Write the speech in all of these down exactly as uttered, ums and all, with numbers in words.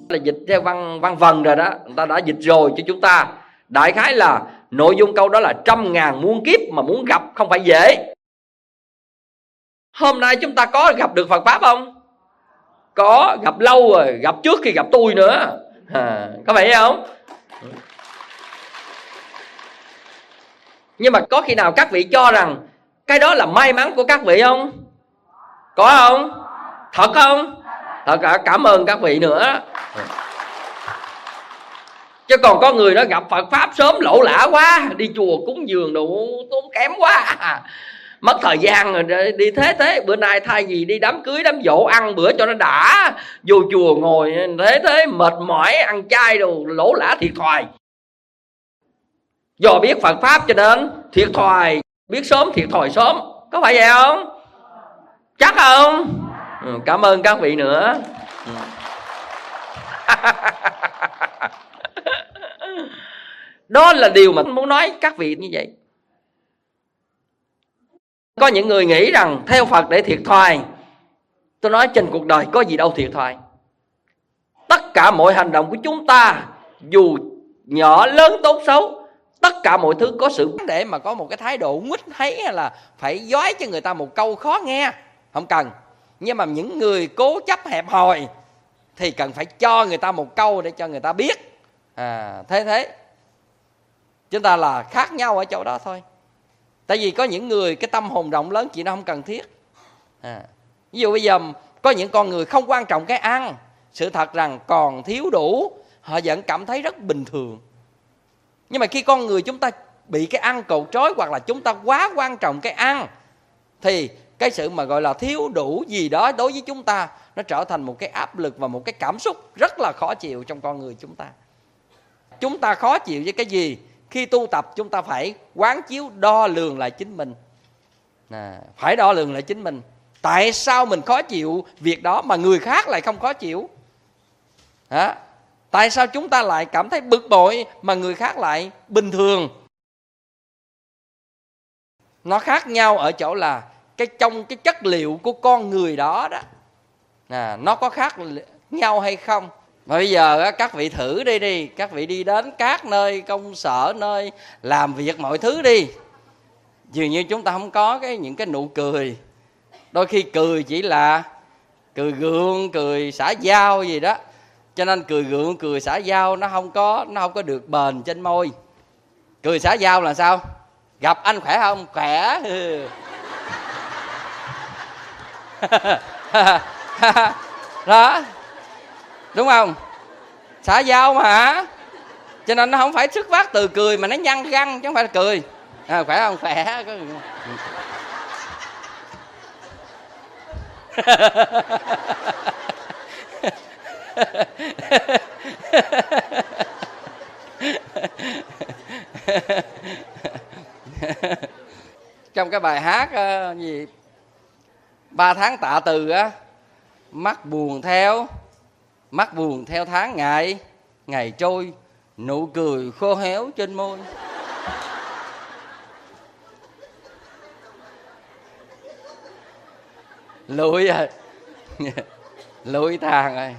là dịch theo văn văn vần rồi đó, người ta đã dịch rồi cho chúng ta. Đại khái là nội dung câu đó là trăm ngàn muôn kiếp mà muốn gặp không phải dễ. Hôm nay chúng ta có gặp được Phật Pháp không? Có, gặp lâu rồi, gặp trước khi gặp tôi nữa. À, có phải không? Nhưng mà có khi nào các vị cho rằng cái đó là may mắn của các vị không? Có không? Thật không? Thật cả, cảm ơn các vị nữa. Chứ còn có người nó gặp Phật Pháp sớm lỗ lã quá, đi chùa cúng dường đồ tốn kém quá, mất thời gian rồi đi thế thế. Bữa nay thay vì đi đám cưới đám dỗ ăn bữa cho nó đã, vô chùa ngồi thế thế mệt mỏi ăn chay đồ lỗ lã thiệt thòi. Do biết Phật Pháp cho nên thiệt thòi, biết sớm thiệt thòi sớm. Có phải vậy không? Chắc không? Ừ, cảm ơn các vị nữa. Ừ. Đó là điều mà muốn nói các vị như vậy. Có những người nghĩ rằng theo Phật để thiệt thòi. Tôi nói trên cuộc đời có gì đâu thiệt thòi. Tất cả mọi hành động của chúng ta, dù nhỏ lớn tốt xấu, tất cả mọi thứ có sự để mà có một cái thái độ nguýt thấy hay là phải dói cho người ta một câu khó nghe, không cần. Nhưng mà những người cố chấp hẹp hòi thì cần phải cho người ta một câu để cho người ta biết. À, thế thế chúng ta là khác nhau ở chỗ đó thôi. Tại vì có những người cái tâm hồn rộng lớn chuyện đó không cần thiết. À, ví dụ bây giờ có những con người không quan trọng cái ăn, sự thật rằng còn thiếu đủ, họ vẫn cảm thấy rất bình thường. Nhưng mà khi con người chúng ta bị cái ăn cột trói, hoặc là chúng ta quá quan trọng cái ăn, thì cái sự mà gọi là thiếu đủ gì đó đối với chúng ta, nó trở thành một cái áp lực và một cái cảm xúc rất là khó chịu trong con người chúng ta. Chúng ta khó chịu với cái gì? Khi tu tập chúng ta phải quán chiếu đo lường lại chính mình. À, phải đo lường lại chính mình. Tại sao mình khó chịu việc đó mà người khác lại không khó chịu? À, tại sao chúng ta lại cảm thấy bực bội mà người khác lại bình thường? Nó khác nhau ở chỗ là cái trong cái chất liệu của con người đó đó, à, nó có khác nhau hay không? Mà bây giờ các vị thử đi đi, các vị đi đến các nơi công sở, nơi làm việc mọi thứ đi, dường như chúng ta không có cái những cái nụ cười. Đôi khi cười chỉ là cười gượng, cười xã giao gì đó. Cho nên cười gượng, cười xã giao nó không có nó không có được bền trên môi. Cười xã giao là sao? Gặp anh khỏe không? Khỏe. Đó, đúng không? Xã giao mà. Cho nên nó không phải xuất phát từ cười mà nó nhăn răng chứ không phải là cười. À, khỏe không? Khỏe. Trong cái bài hát uh, gì ba tháng tạ từ á, mắt buồn theo mắt buồn theo tháng ngày ngày trôi, nụ cười khô héo trên môi. Lụi rồi. Lụi tàn rồi.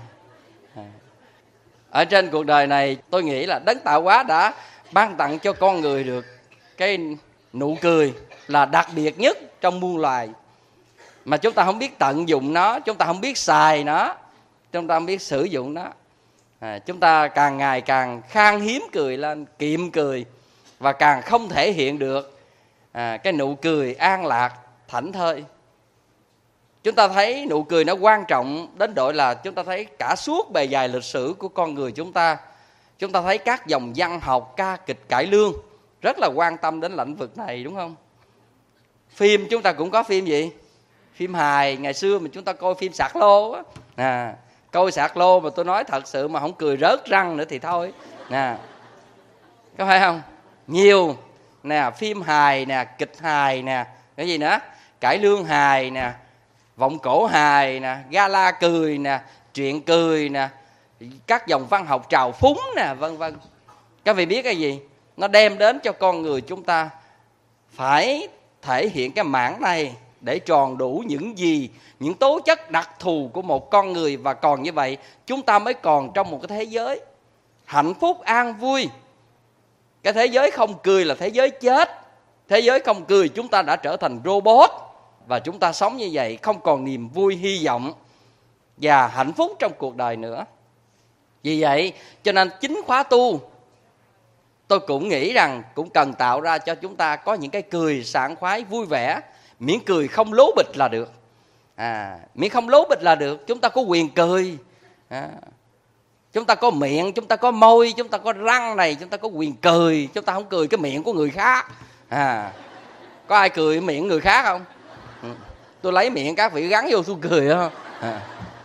Ở trên cuộc đời này tôi nghĩ là Đấng Tạo Hóa đã ban tặng cho con người được cái nụ cười là đặc biệt nhất trong muôn loài. Mà chúng ta không biết tận dụng nó, chúng ta không biết xài nó, chúng ta không biết sử dụng nó. À, chúng ta càng ngày càng khan hiếm cười lên, kiệm cười, và càng không thể hiện được à, cái nụ cười an lạc, thảnh thơi. Chúng ta thấy nụ cười nó quan trọng đến độ là chúng ta thấy cả suốt bề dày lịch sử của con người chúng ta, chúng ta thấy các dòng văn học, ca kịch, cải lương rất là quan tâm đến lĩnh vực này, đúng không? Phim chúng ta cũng có phim gì? Phim hài. Ngày xưa mà chúng ta coi phim Sạc Lô á, à, coi Sạc Lô mà tôi nói thật sự mà không cười rớt răng nữa thì thôi nè, có phải không? Nhiều nè, phim hài nè, kịch hài nè, cái gì nữa, cải lương hài nè, vọng cổ hài nè, gala cười nè, truyện cười nè, các dòng văn học trào phúng nè, vân vân. Các vị biết cái gì? Nó đem đến cho con người chúng ta phải thể hiện cái mảng này để tròn đủ những gì, những tố chất đặc thù của một con người. Và còn như vậy chúng ta mới còn trong một cái thế giới hạnh phúc an vui. Cái thế giới không cười là thế giới chết. Thế giới không cười chúng ta đã trở thành robot. Và chúng ta sống như vậy không còn niềm vui, hy vọng và hạnh phúc trong cuộc đời nữa. Vì vậy cho nên chính khóa tu tôi cũng nghĩ rằng cũng cần tạo ra cho chúng ta có những cái cười sảng khoái vui vẻ. Miễn cười không lố bịch là được. à, Miễn không lố bịch là được. Chúng ta có quyền cười. à, Chúng ta có miệng, chúng ta có môi, chúng ta có răng này, chúng ta có quyền cười. Chúng ta không cười cái miệng của người khác. à, Có ai cười miệng người khác không? ừ. Tôi lấy miệng các vị gắn vô tôi cười không? à.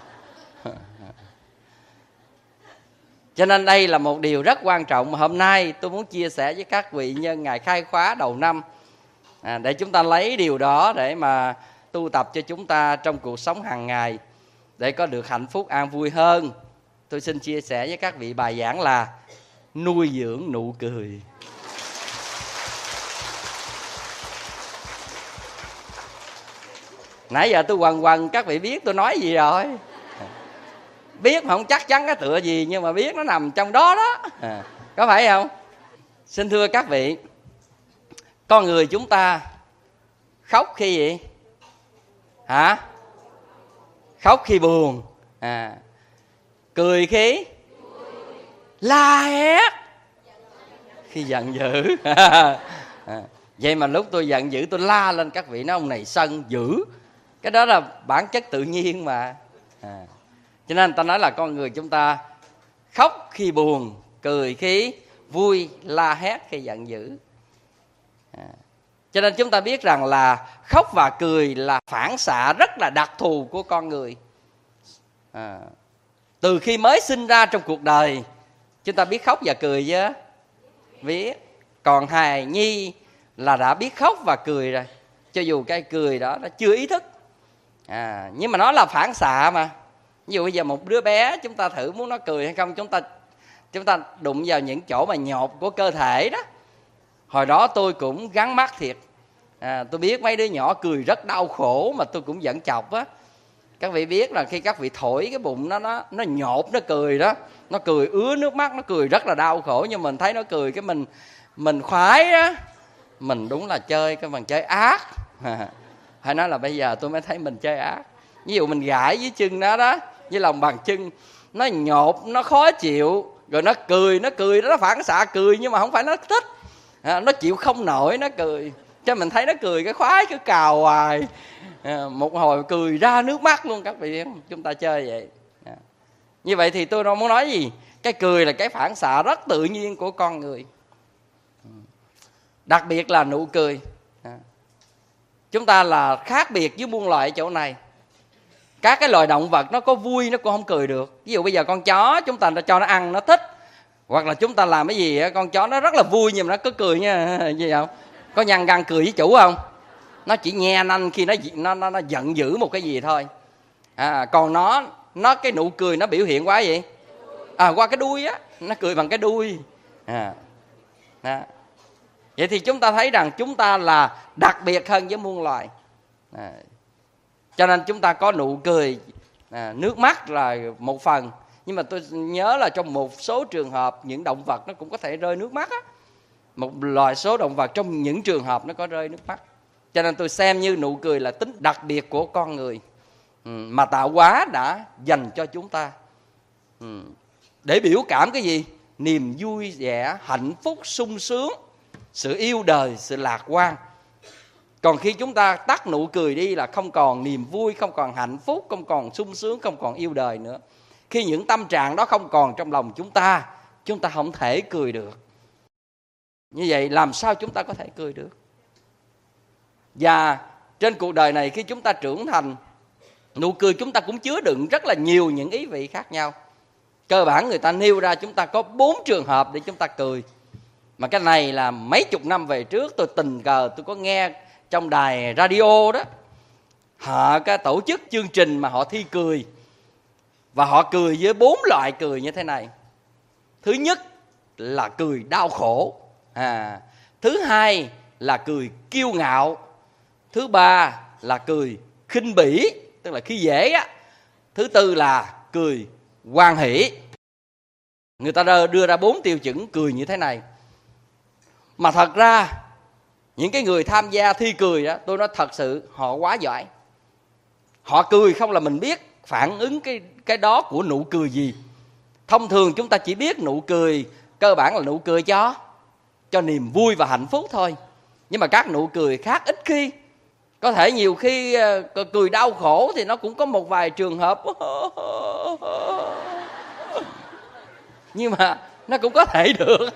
Cho nên đây là một điều rất quan trọng mà hôm nay tôi muốn chia sẻ với các vị nhân ngày khai khóa đầu năm, à, để chúng ta lấy điều đó để mà tu tập cho chúng ta trong cuộc sống hàng ngày để có được hạnh phúc an vui hơn. Tôi xin chia sẻ với các vị bài giảng là nuôi dưỡng nụ cười. Nãy giờ tôi quần quần các vị biết tôi nói gì rồi. Biết mà không chắc chắn cái tựa gì, nhưng mà biết nó nằm trong đó đó. à, Có phải không? Xin thưa các vị, con người chúng ta khóc khi gì? Hả? Khóc khi buồn. à, Cười khi la hét khi giận dữ. à, Vậy mà lúc tôi giận dữ tôi la lên, các vị nói ông này sân dữ. Cái đó là bản chất tự nhiên mà. à, Cho nên ta nói là con người chúng ta khóc khi buồn, cười khi vui, la hét khi giận dữ. à. Cho nên chúng ta biết rằng là khóc và cười là phản xạ rất là đặc thù của con người. à. Từ khi mới sinh ra trong cuộc đời, chúng ta biết khóc và cười chứ? Biết. Còn hài nhi là đã biết khóc và cười rồi, cho dù cái cười đó nó chưa ý thức. à. Nhưng mà nó là phản xạ mà. Ví dụ bây giờ một đứa bé, chúng ta thử muốn nó cười hay không, chúng ta chúng ta đụng vào những chỗ mà nhột của cơ thể đó. Hồi đó tôi cũng gắn mắt thiệt. à, Tôi biết mấy đứa nhỏ cười rất đau khổ mà tôi cũng giận chọc á. Các vị biết là khi các vị thổi cái bụng nó nó nó nhột nó cười đó, nó cười ứa nước mắt, nó cười rất là đau khổ. Nhưng mình thấy nó cười cái mình mình khoái á, mình đúng là chơi cái bằng chơi ác. Hay nói là bây giờ tôi mới thấy mình chơi ác. Ví dụ mình gãi với chân nó đó, với lòng bàn chân, nó nhột, nó khó chịu, rồi nó cười, nó cười đó, nó phản xạ cười nhưng mà không phải nó thích. à, Nó chịu không nổi nó cười. Cho mình thấy nó cười cái khoái cứ cào hoài. à, Một hồi cười ra nước mắt luôn, các vị biết không? Chúng ta chơi vậy. à. Như vậy thì tôi đâu muốn nói gì. Cái cười là cái phản xạ rất tự nhiên của con người. Đặc biệt là nụ cười. à. Chúng ta là khác biệt với muôn loài ở chỗ này. Các cái loài động vật nó có vui nó cũng không cười được. Ví dụ bây giờ con chó chúng ta cho nó ăn nó thích, hoặc là chúng ta làm cái gì con chó nó rất là vui nhưng mà nó cứ cười nha. Gì không? Có nhăn răng cười với chủ không? Nó chỉ nhe nanh khi nó nó nó, nó giận dữ một cái gì thôi. à, Còn nó nó cái nụ cười nó biểu hiện qua gì? À, qua cái đuôi á, nó cười bằng cái đuôi. à, đó. Vậy thì chúng ta thấy rằng chúng ta là đặc biệt hơn với muôn loài. à, Cho nên chúng ta có nụ cười. à, Nước mắt là một phần. Nhưng mà tôi nhớ là trong một số trường hợp những động vật nó cũng có thể rơi nước mắt á. Một loài số động vật trong những trường hợp nó có rơi nước mắt. Cho nên tôi xem như nụ cười là tính đặc biệt của con người, ừ, mà tạo hóa đã dành cho chúng ta, ừ, để biểu cảm cái gì? Niềm vui vẻ, hạnh phúc, sung sướng, sự yêu đời, sự lạc quan. Còn khi chúng ta tắt nụ cười đi là không còn niềm vui, không còn hạnh phúc, không còn sung sướng, không còn yêu đời nữa. Khi những tâm trạng đó không còn trong lòng chúng ta, chúng ta không thể cười được. Như vậy làm sao chúng ta có thể cười được? Và trên cuộc đời này khi chúng ta trưởng thành, nụ cười chúng ta cũng chứa đựng rất là nhiều những ý vị khác nhau. Cơ bản người ta nêu ra chúng ta có bốn trường hợp để chúng ta cười. Mà cái này là mấy chục năm về trước tôi tình cờ tôi có nghe trong đài radio đó, họ cái tổ chức chương trình mà họ thi cười. Và họ cười với bốn loại cười như thế này. Thứ nhất là cười đau khổ. à, Thứ hai là cười kiêu ngạo. Thứ ba là cười khinh bỉ, tức là khi dễ á. Thứ tư là cười hoan hỷ. Người ta đưa ra bốn tiêu chuẩn cười như thế này. Mà thật ra những cái người tham gia thi cười đó, tôi nói thật sự họ quá giỏi. Họ cười không là mình biết phản ứng cái, cái đó của nụ cười gì. Thông thường chúng ta chỉ biết nụ cười cơ bản là nụ cười cho cho niềm vui và hạnh phúc thôi. Nhưng mà các nụ cười khác ít khi. Có thể nhiều khi cười đau khổ thì nó cũng có một vài trường hợp. Nhưng mà nó cũng có thể được.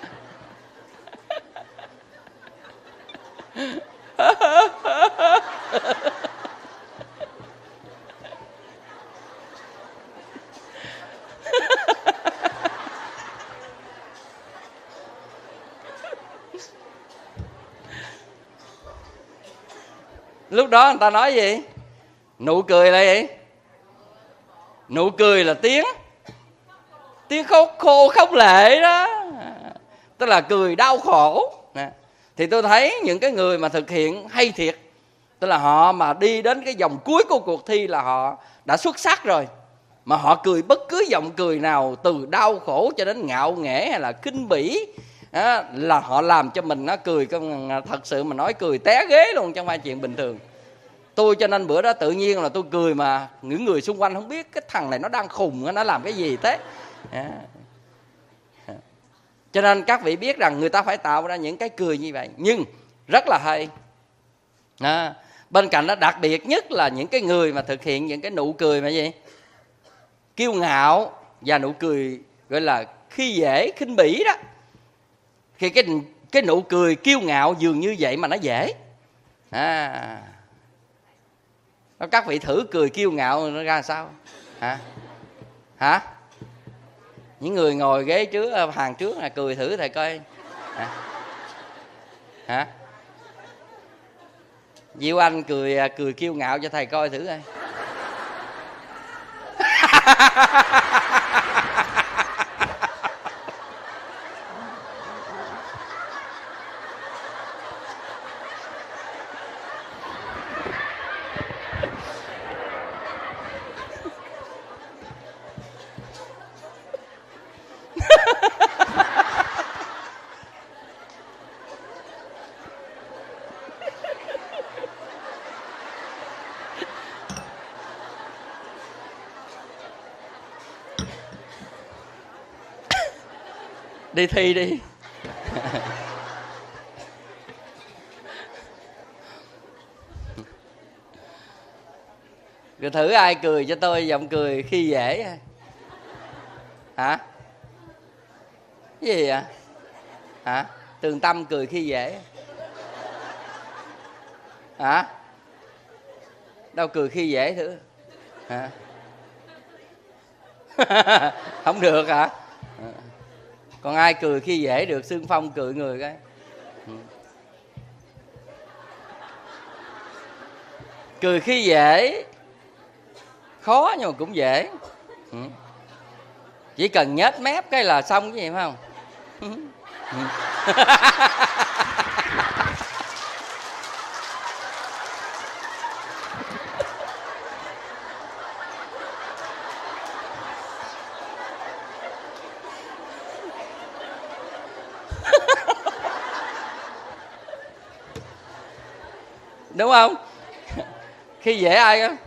Lúc đó người ta nói gì? Nụ cười là gì? Nụ cười là tiếng Tiếng khô, khô khóc lệ đó. Tức là cười đau khổ. Thì tôi thấy những cái người mà thực hiện hay thiệt, tức là họ mà đi đến cái vòng cuối của cuộc thi là họ đã xuất sắc rồi. Mà họ cười bất cứ giọng cười nào, từ đau khổ cho đến ngạo nghễ hay là khinh bỉ, đó, là họ làm cho mình nó cười. Thật sự mà nói cười té ghế luôn, chứ không phải chuyện bình thường. Tôi cho nên bữa đó tự nhiên là tôi cười mà những người xung quanh không biết cái thằng này nó đang khùng, nó làm cái gì thế. À. Cho nên các vị biết rằng người ta phải tạo ra những cái cười như vậy. Nhưng rất là hay. À, bên cạnh đó đặc biệt nhất là những cái người mà thực hiện những cái nụ cười mà gì? Kiêu ngạo và nụ cười gọi là khi dễ, khinh bỉ đó. Thì cái, cái nụ cười kiêu ngạo dường như vậy mà nó dễ. À, các vị thử cười kiêu ngạo nó ra sao? Hả? Hả? Những người ngồi ghế trước, hàng trước là cười thử thầy coi. Hả? Hả? Diệu Anh cười cười kiêu ngạo cho thầy coi thử coi. Đi thi đi. Rồi thử ai cười cho tôi giọng cười khi dễ. Hả? Cái gì vậy? Hả? Tường Tâm cười khi dễ. Hả? Đâu cười khi dễ thử. Hả? Không được hả? Còn ai cười khi dễ được? Xương Phong cười người cái. Cười khi dễ khó nhưng mà cũng dễ. Chỉ cần nhếch mép cái là xong cái gì phải không? Đúng không? Khi dễ ai á?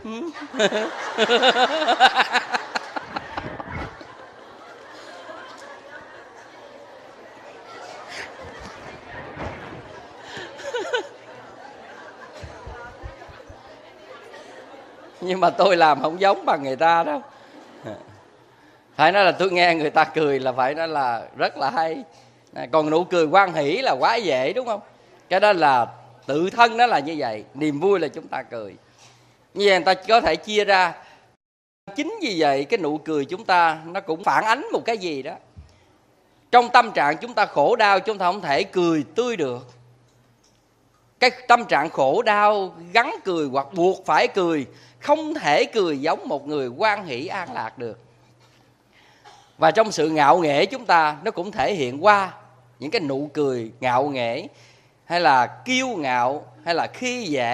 Nhưng mà tôi làm không giống bằng người ta đâu. Phải nói là tôi nghe người ta cười là phải nói là rất là hay. Còn nụ cười hoan hỷ là quá dễ, đúng không? Cái đó là tự thân nó là như vậy. Niềm vui là chúng ta cười. Như vậy người ta có thể chia ra. Chính vì vậy cái nụ cười chúng ta nó cũng phản ánh một cái gì đó. Trong tâm trạng chúng ta khổ đau, chúng ta không thể cười tươi được. Cái tâm trạng khổ đau gắn cười hoặc buộc phải cười, không thể cười giống một người hoan hỷ an lạc được. Và trong sự ngạo nghễ chúng ta, nó cũng thể hiện qua những cái nụ cười ngạo nghễ, hay là kiêu ngạo, hay là khi dễ,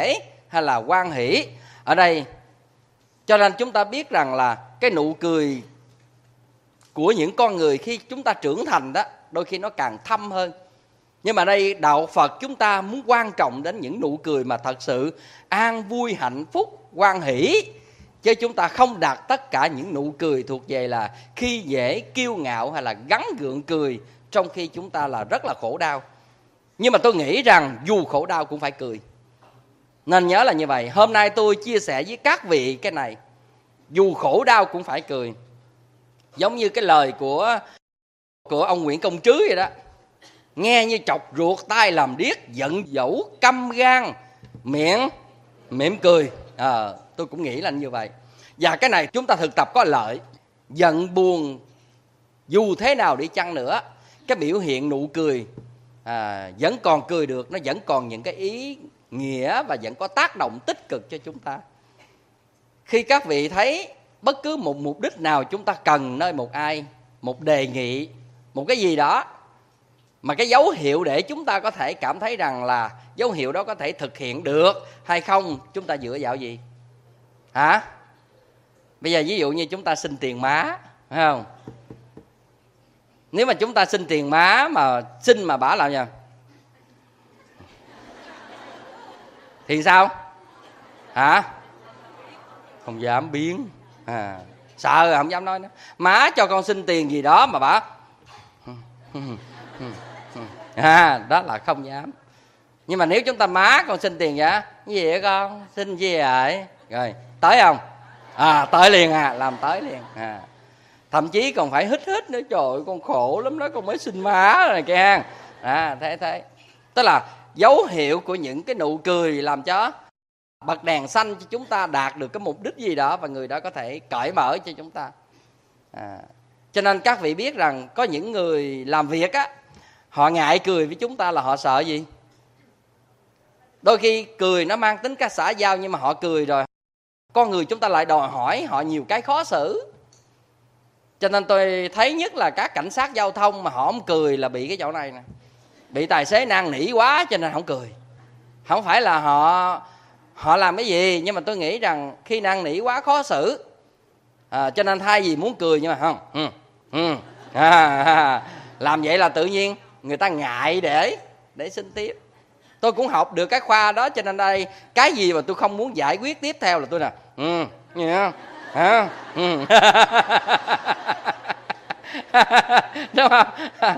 hay là hoan hỷ ở đây. Cho nên chúng ta biết rằng là cái nụ cười của những con người khi chúng ta trưởng thành đó, đôi khi nó càng thâm hơn. Nhưng mà đây đạo Phật chúng ta muốn quan trọng đến những nụ cười mà thật sự an vui, hạnh phúc, hoan hỷ. Chứ chúng ta không đặt tất cả những nụ cười thuộc về là khi dễ, kiêu ngạo hay là gắn gượng cười, trong khi chúng ta là rất là khổ đau. Nhưng mà tôi nghĩ rằng dù khổ đau cũng phải cười. Nên nhớ là như vậy. Hôm nay tôi chia sẻ với các vị cái này, dù khổ đau cũng phải cười. Giống như cái lời của của ông Nguyễn Công Trứ vậy đó. Nghe như chọc ruột, tai làm điếc, giận dỗi, căm gan, miệng mỉm cười. À, tôi cũng nghĩ là như vậy. Và cái này chúng ta thực tập có lợi. Giận buồn dù thế nào đi chăng nữa, cái biểu hiện nụ cười à, vẫn còn cười được, nó vẫn còn những cái ý nghĩa và vẫn có tác động tích cực cho chúng ta. Khi các vị thấy bất cứ một mục đích nào chúng ta cần nơi một ai, một đề nghị, một cái gì đó, mà cái dấu hiệu để chúng ta có thể cảm thấy rằng là dấu hiệu đó có thể thực hiện được hay không, chúng ta dựa vào gì? Hả? Bây giờ ví dụ như chúng ta xin tiền má, phải không? Nếu mà chúng ta xin tiền má mà xin mà bả làm gì thì sao? Hả? Không dám biến à, sợ không dám nói nữa. Má cho con xin tiền gì đó mà bả à, đó là không dám. Nhưng mà nếu chúng ta má con xin tiền vậy, cái gì vậy con? Xin gì vậy? Rồi, tới không? À, tới liền à, làm tới liền à. Thậm chí còn phải hít hít nữa, trời ơi, con khổ lắm đó, con mới xin má này kia. À, thế thế. Tức là dấu hiệu của những cái nụ cười làm cho bật đèn xanh cho chúng ta đạt được cái mục đích gì đó, và người đó có thể cởi mở cho chúng ta. À, cho nên các vị biết rằng có những người làm việc á, họ ngại cười với chúng ta là họ sợ gì? Đôi khi cười nó mang tính cách xã giao, nhưng mà họ cười rồi con người chúng ta lại đòi hỏi họ nhiều cái khó xử. Cho nên tôi thấy nhất là các cảnh sát giao thông mà họ không cười là bị cái chỗ này nè. Bị tài xế năn nỉ quá cho nên không cười. Không phải là họ họ làm cái gì, nhưng mà tôi nghĩ rằng khi năn nỉ quá khó xử à, cho nên thay vì muốn cười nhưng mà không ừ, ừ, à, à, làm vậy là tự nhiên người ta ngại để để xin tiếp. Tôi cũng học được cái khoa đó, cho nên đây cái gì mà tôi không muốn giải quyết tiếp theo là tôi nè ừ, yeah, à, ừ. Đúng không?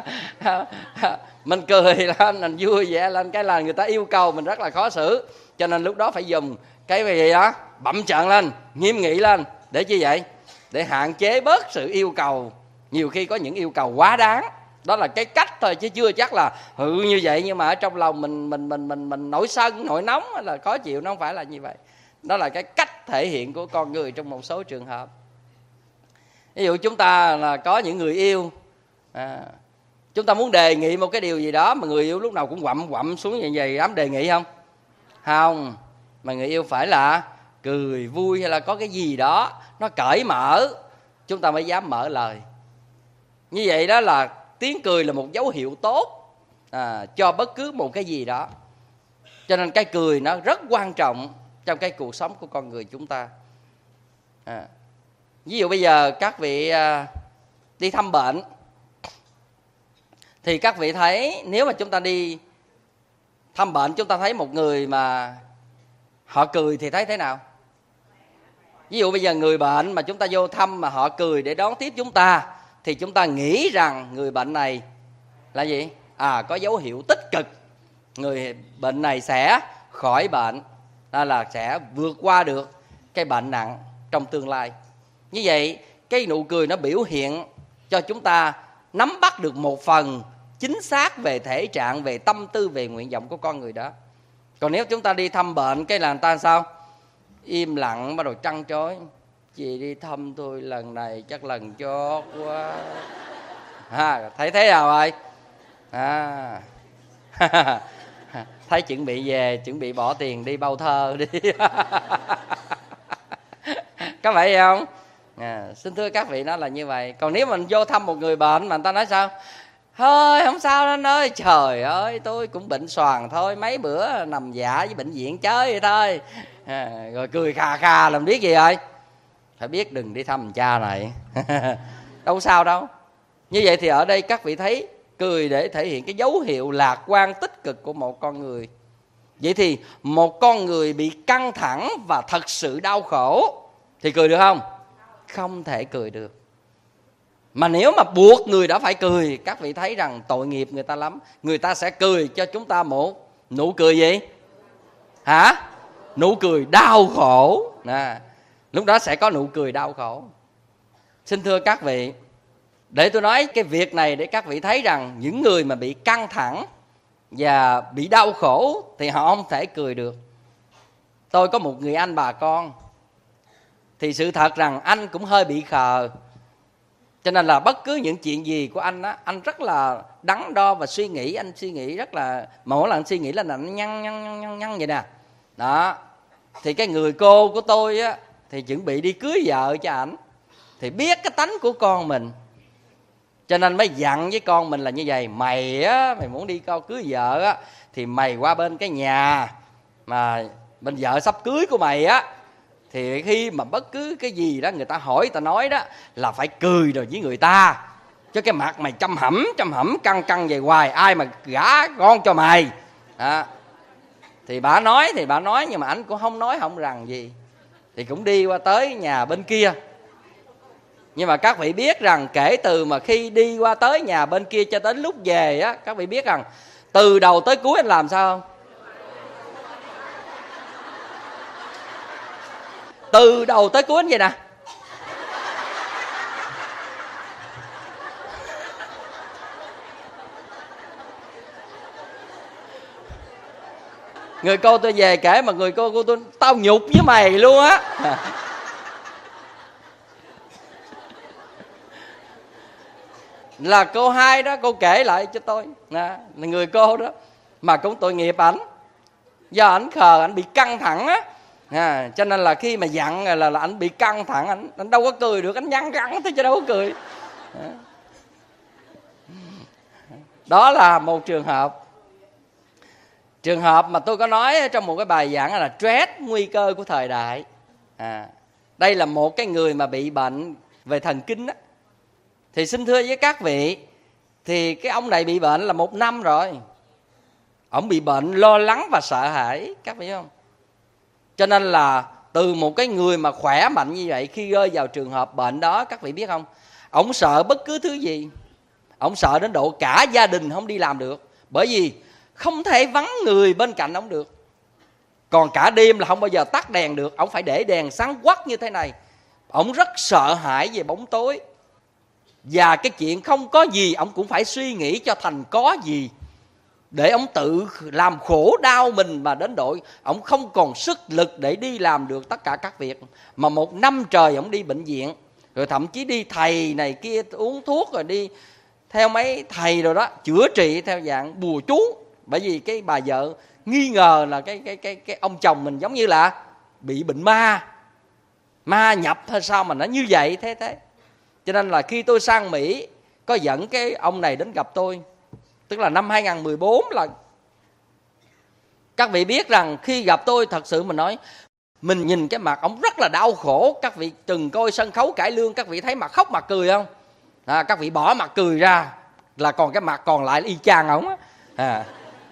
Mình cười lên, mình vui vẻ lên, cái là người ta yêu cầu mình rất là khó xử. Cho nên lúc đó phải dùng cái gì đó bậm trợn lên, nghiêm nghị lên. Để chi vậy? Để hạn chế bớt sự yêu cầu. Nhiều khi có những yêu cầu quá đáng. Đó là cái cách thôi, chứ chưa chắc là hự như vậy. Nhưng mà ở trong lòng mình mình mình mình mình nổi sân, nổi nóng là khó chịu, nó không phải là như vậy. Đó là cái cách thể hiện của con người trong một số trường hợp. Ví dụ chúng ta là có những người yêu à, chúng ta muốn đề nghị một cái điều gì đó mà người yêu lúc nào cũng quặm quặm xuống như vậy, dám đề nghị không? Không. Mà người yêu phải là cười vui hay là có cái gì đó nó cởi mở, chúng ta mới dám mở lời. Như vậy đó là tiếng cười là một dấu hiệu tốt à, cho bất cứ một cái gì đó. Cho nên cái cười nó rất quan trọng trong cái cuộc sống của con người chúng ta à. Ví dụ bây giờ các vị à, đi thăm bệnh, thì các vị thấy nếu mà chúng ta đi thăm bệnh, chúng ta thấy một người mà họ cười thì thấy thế nào? Ví dụ bây giờ người bệnh mà chúng ta vô thăm mà họ cười để đón tiếp chúng ta, thì chúng ta nghĩ rằng người bệnh này là gì? À, có dấu hiệu tích cực, người bệnh này sẽ khỏi bệnh, đó là sẽ vượt qua được cái bệnh nặng trong tương lai. Như vậy cái nụ cười nó biểu hiện cho chúng ta nắm bắt được một phần chính xác về thể trạng, về tâm tư, về nguyện vọng của con người đó. Còn nếu chúng ta đi thăm bệnh cái là người ta sao? Im lặng, bắt đầu trăn trối. Chị đi thăm tôi lần này chắc lần chót quá. À, thấy thế nào rồi? À. Thấy chuẩn bị về, chuẩn bị bỏ tiền đi bao thơ đi. Có phải không? À, xin thưa các vị, nó là như vậy. Còn nếu mình vô thăm một người bệnh mà người ta nói sao? Thôi không sao anh ơi. Trời ơi, tôi cũng bệnh xoàng thôi, mấy bữa nằm dạ với bệnh viện chơi vậy thôi. À, rồi cười kha kha làm biết gì rồi. Phải biết đừng đi thăm cha này. Đâu sao đâu. Như vậy thì ở đây các vị thấy cười để thể hiện cái dấu hiệu lạc quan tích cực của một con người. Vậy thì một con người bị căng thẳng và thật sự đau khổ thì cười được không? Không thể cười được. Mà nếu mà buộc người đã phải cười, các vị thấy rằng tội nghiệp người ta lắm. Người ta sẽ cười cho chúng ta một nụ cười gì? Hả? Nụ cười đau khổ. À, lúc đó sẽ có nụ cười đau khổ. Xin thưa các vị, để tôi nói cái việc này để các vị thấy rằng những người mà bị căng thẳng và bị đau khổ thì họ không thể cười được. Tôi có một người anh bà con, thì sự thật rằng anh cũng hơi bị khờ. Cho nên là bất cứ những chuyện gì của anh á, anh rất là đắn đo và suy nghĩ. Anh suy nghĩ rất là, mỗi lần anh suy nghĩ là anh nhăn nhăn nhăn nhăn nhăn vậy nè. Đó. Thì cái người cô của tôi á, thì chuẩn bị đi cưới vợ cho ảnh, thì biết cái tánh của con mình, cho nên mới dặn với con mình là như vậy: mày á, mày muốn đi coi cưới vợ á, thì mày qua bên cái nhà mà bên vợ sắp cưới của mày á, thì khi mà bất cứ cái gì đó người ta hỏi, người ta nói đó, là phải cười rồi với người ta, chứ cái mặt mày chăm hẩm chăm hẩm căng căng về hoài, ai mà gả con cho mày. À, thì bà nói thì bà nói, nhưng mà ảnh cũng không nói không rằng gì. Thì cũng đi qua tới nhà bên kia. Nhưng mà các vị biết rằng kể từ mà khi đi qua tới nhà bên kia cho đến lúc về á, các vị biết rằng từ đầu tới cuối anh làm sao không? Từ đầu tới cuối anh vậy nè. Người cô tôi về kể mà người cô của tôi: tao nhục với mày luôn á. Là cô hai đó, cô kể lại cho tôi nè, người cô đó mà cũng tội nghiệp ảnh, do ảnh khờ, ảnh bị căng thẳng á. À, cho nên là khi mà dặn là là ảnh bị căng thẳng, ảnh ảnh đâu có cười được, ảnh nhăn răng thế chứ đâu có cười. Đó là một trường hợp. Trường hợp mà tôi có nói trong một cái bài giảng là stress, nguy cơ của thời đại. À, đây là một cái người mà bị bệnh về thần kinh á. Thì xin thưa với các vị, thì cái ông này bị bệnh là một năm rồi. Ông bị bệnh lo lắng và sợ hãi, các vị biết không? Cho nên là từ một cái người mà khỏe mạnh như vậy, khi rơi vào trường hợp bệnh đó, các vị biết không, ông sợ bất cứ thứ gì. Ông sợ đến độ cả gia đình không đi làm được, bởi vì không thể vắng người bên cạnh ông được. Còn cả đêm là không bao giờ tắt đèn được, ông phải để đèn sáng quắc như thế này. Ông rất sợ hãi về bóng tối. Và cái chuyện không có gì ông cũng phải suy nghĩ cho thành có gì, để ông tự làm khổ đau mình, mà đến độ ông không còn sức lực để đi làm được tất cả các việc. Mà một năm trời ông đi bệnh viện, rồi thậm chí đi thầy này kia uống thuốc, rồi đi theo mấy thầy rồi đó, chữa trị theo dạng bùa chú. Bởi vì cái bà vợ nghi ngờ là cái cái cái cái ông chồng mình giống như là bị bệnh ma, ma nhập hay sao mà nó như vậy thế thế. Cho nên là khi tôi sang Mỹ, có dẫn cái ông này đến gặp tôi, tức là năm hai không một bốn là. Các vị biết rằng khi gặp tôi, thật sự mình nói, mình nhìn cái mặt ông rất là đau khổ. Các vị từng coi sân khấu cải lương, các vị thấy mặt khóc mặt cười không? À, các vị bỏ mặt cười ra là còn cái mặt còn lại y chang ổng á. À,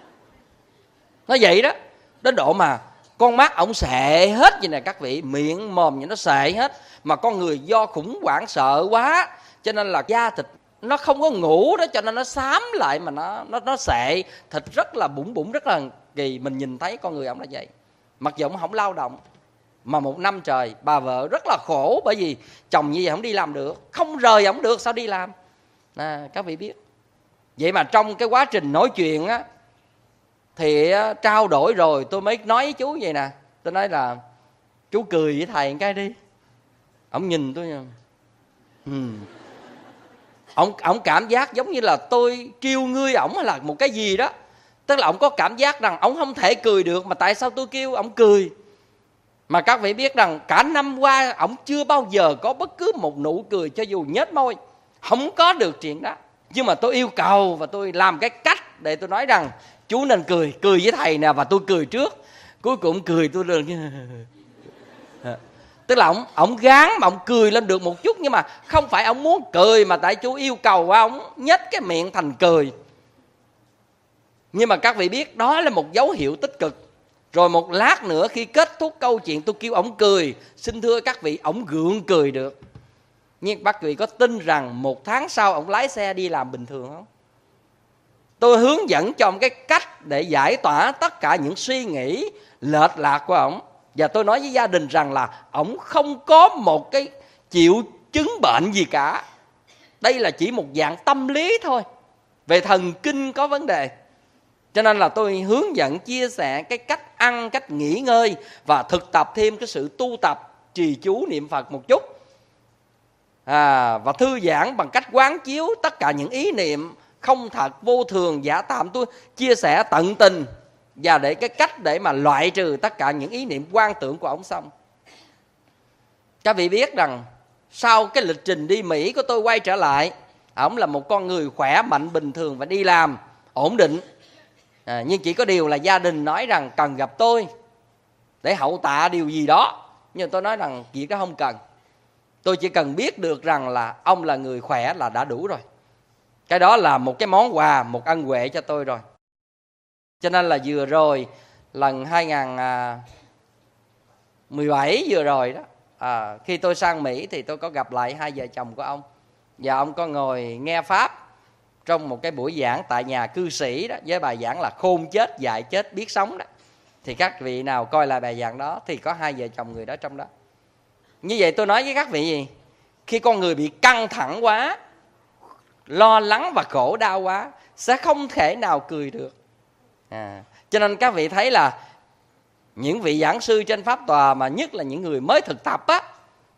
nó vậy đó. Đến độ mà con mắt ổng xệ hết vậy nè các vị, miệng mồm như nó xệ hết. Mà con người do khủng hoảng sợ quá, cho nên là da thịt nó không có ngủ đó, cho nên nó xám lại, mà nó nó nó xệ thịt rất là bủng bủng, rất là kỳ. Mình nhìn thấy con người ổng là vậy. Mặc dù ổng không lao động, mà một năm trời bà vợ rất là khổ, bởi vì chồng như vậy không đi làm được, không rời ổng được, sao đi làm. À, các vị biết. Vậy mà trong cái quá trình nói chuyện á, thì trao đổi rồi tôi mới nói với chú vậy nè. Tôi nói là chú cười với thầy một cái đi. Ông nhìn tôi nha. Hmm. Ông, ông cảm giác giống như là tôi kêu ngươi ổng hay là một cái gì đó. Tức là ông có cảm giác rằng ông không thể cười được, mà tại sao tôi kêu ông cười. Mà các vị biết rằng cả năm qua ông chưa bao giờ có bất cứ một nụ cười, cho dù nhếch môi, không có được chuyện đó. Nhưng mà tôi yêu cầu và tôi làm cái cách để tôi nói rằng chú nên cười, cười với thầy nè, và tôi cười trước. Cuối cùng cười tôi được. Tức là ông, ông gán mà ông cười lên được một chút, nhưng mà không phải ông muốn cười, mà tại chú yêu cầu quá, ông nhếch cái miệng thành cười. Nhưng mà các vị biết đó là một dấu hiệu tích cực. Rồi một lát nữa khi kết thúc câu chuyện tôi kêu ổng cười, xin thưa các vị, ổng gượng cười được. Nhưng bác vị có tin rằng một tháng sau ổng lái xe đi làm bình thường không? Tôi hướng dẫn cho ông cái cách để giải tỏa tất cả những suy nghĩ lệch lạc của ổng. Và tôi nói với gia đình rằng là ổng không có một cái triệu chứng bệnh gì cả. Đây là chỉ một dạng tâm lý thôi. Về thần kinh có vấn đề. Cho nên là tôi hướng dẫn chia sẻ cái cách ăn, cách nghỉ ngơi và thực tập thêm cái sự tu tập trì chú niệm Phật một chút. À, và thư giãn bằng cách quán chiếu tất cả những ý niệm không thật, vô thường, giả tạm. Tôi chia sẻ tận tình và để cái cách để mà loại trừ tất cả những ý niệm quan tưởng của ông xong. Các vị biết rằng sau cái lịch trình đi Mỹ của tôi quay trở lại, ổng là một con người khỏe mạnh bình thường và đi làm ổn định. À, nhưng chỉ có điều là gia đình nói rằng cần gặp tôi để hậu tạ điều gì đó. Nhưng tôi nói rằng việc đó không cần. Tôi chỉ cần biết được rằng là ông là người khỏe là đã đủ rồi. Cái đó là một cái món quà, một ân huệ cho tôi rồi. Cho nên là vừa rồi, lần hai không một bảy vừa rồi đó, à, khi tôi sang Mỹ thì tôi có gặp lại hai vợ chồng của ông. Và ông có ngồi nghe Pháp trong một cái buổi giảng tại nhà cư sĩ đó, với bài giảng là khôn chết, dạy chết, biết sống đó. Thì các vị nào coi lại bài giảng đó thì có hai vợ chồng người đó trong đó. Như vậy tôi nói với các vị gì? Khi con người bị căng thẳng quá, lo lắng và khổ đau quá, sẽ không thể nào cười được. À, cho nên các vị thấy là những vị giảng sư trên Pháp Tòa, mà nhất là những người mới thực tập á,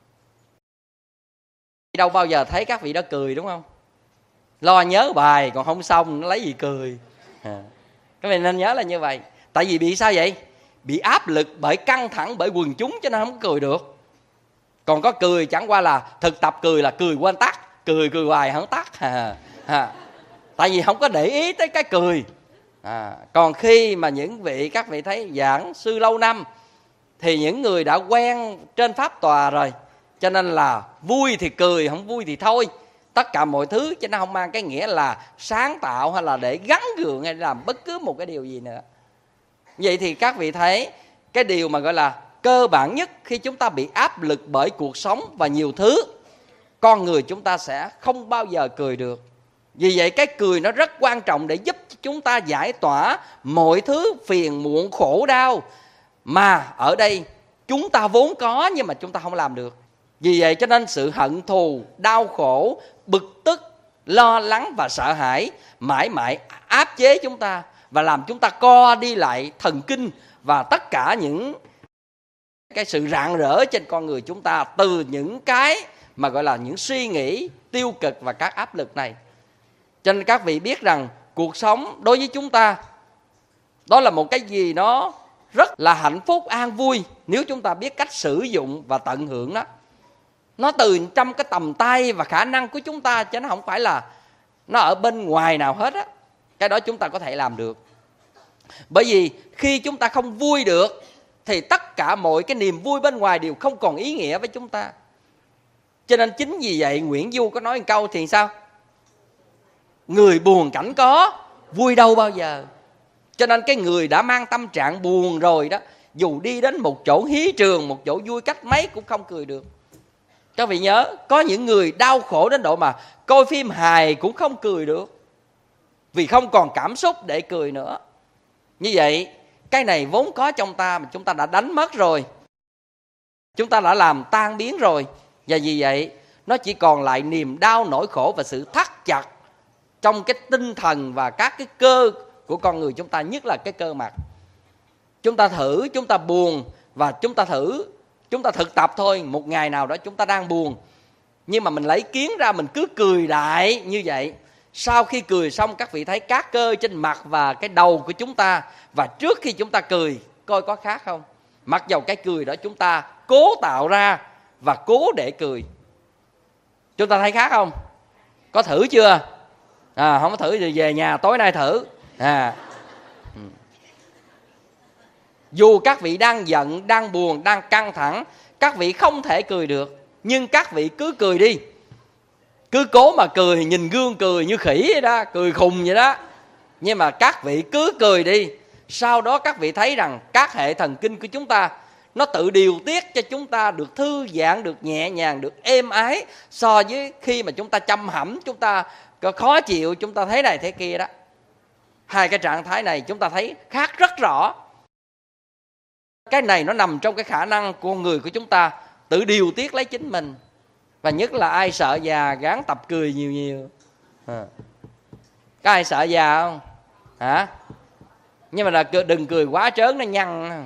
đâu bao giờ thấy các vị đó cười, đúng không? Lo nhớ bài còn không xong, nó lấy gì cười. À, các vị nên nhớ là như vậy. Tại vì bị sao vậy? Bị áp lực bởi căng thẳng, bởi quần chúng, cho nên không có cười được. Còn có cười chẳng qua là thực tập cười là cười quên tắt, cười cười hoài không tắt. À, à, tại vì không có để ý tới cái cười. À, còn khi mà những vị, các vị thấy giảng sư lâu năm thì những người đã quen trên Pháp Tòa rồi, cho nên là vui thì cười, không vui thì thôi. Tất cả mọi thứ, chứ nó không mang cái nghĩa là sáng tạo hay là để gắn gượng hay làm bất cứ một cái điều gì nữa. Vậy thì các vị thấy cái điều mà gọi là cơ bản nhất khi chúng ta bị áp lực bởi cuộc sống và nhiều thứ, con người chúng ta sẽ không bao giờ cười được. Vì vậy cái cười nó rất quan trọng để giúp chúng ta giải tỏa mọi thứ phiền muộn khổ đau mà ở đây chúng ta vốn có nhưng mà chúng ta không làm được. Vì vậy cho nên sự hận thù, đau khổ, bực tức, lo lắng và sợ hãi mãi mãi áp chế chúng ta và làm chúng ta co đi lại thần kinh và tất cả những cái sự rạng rỡ trên con người chúng ta từ những cái mà gọi là những suy nghĩ tiêu cực và các áp lực này. Cho nên các vị biết rằng cuộc sống đối với chúng ta đó là một cái gì nó rất là hạnh phúc, an vui nếu chúng ta biết cách sử dụng và tận hưởng nó. Nó từ trong cái tầm tay và khả năng của chúng ta, chứ nó không phải là nó ở bên ngoài nào hết á. Cái đó chúng ta có thể làm được. Bởi vì khi chúng ta không vui được thì tất cả mọi cái niềm vui bên ngoài đều không còn ý nghĩa với chúng ta. Cho nên chính vì vậy Nguyễn Du có nói một câu thì sao? Người buồn cảnh có, vui đâu bao giờ. Cho nên cái người đã mang tâm trạng buồn rồi đó, dù đi đến một chỗ hí trường, một chỗ vui cách mấy cũng không cười được. Các vị nhớ, có những người đau khổ đến độ mà coi phim hài cũng không cười được, vì không còn cảm xúc để cười nữa. Như vậy, cái này vốn có trong ta mà chúng ta đã đánh mất rồi, chúng ta đã làm tan biến rồi. Và vì vậy, nó chỉ còn lại niềm đau, nỗi khổ và sự thắt chặt trong cái tinh thần và các cái cơ của con người chúng ta, nhất là cái cơ mặt. Chúng ta thử, chúng ta buồn và chúng ta thử, chúng ta thực tập thôi. Một ngày nào đó chúng ta đang buồn, nhưng mà mình lấy kiến ra mình cứ cười đại như vậy. Sau khi cười xong, các vị thấy các cơ trên mặt và cái đầu của chúng ta, và trước khi chúng ta cười coi có khác không? Mặc dầu cái cười đó chúng ta cố tạo ra và cố để cười, chúng ta thấy khác không? Có thử chưa? À, không có thử thì về nhà tối nay thử. À. Dù các vị đang giận, đang buồn, đang căng thẳng, các vị không thể cười được, nhưng các vị cứ cười đi. Cứ cố mà cười, nhìn gương cười như khỉ vậy đó, cười khùng vậy đó. Nhưng mà các vị cứ cười đi. Sau đó các vị thấy rằng các hệ thần kinh của chúng ta nó tự điều tiết cho chúng ta được thư giãn, được nhẹ nhàng, được êm ái, so với khi mà chúng ta chăm hẩm, chúng ta khó chịu, chúng ta thấy này thế kia đó. Hai cái trạng thái này chúng ta thấy khác rất rõ. Cái này nó nằm trong cái khả năng con người của chúng ta tự điều tiết lấy chính mình. Và nhất là ai sợ già gắng tập cười nhiều nhiều. À. Có ai sợ già không? Hả? Nhưng mà là đừng cười quá trớn nó nhăn.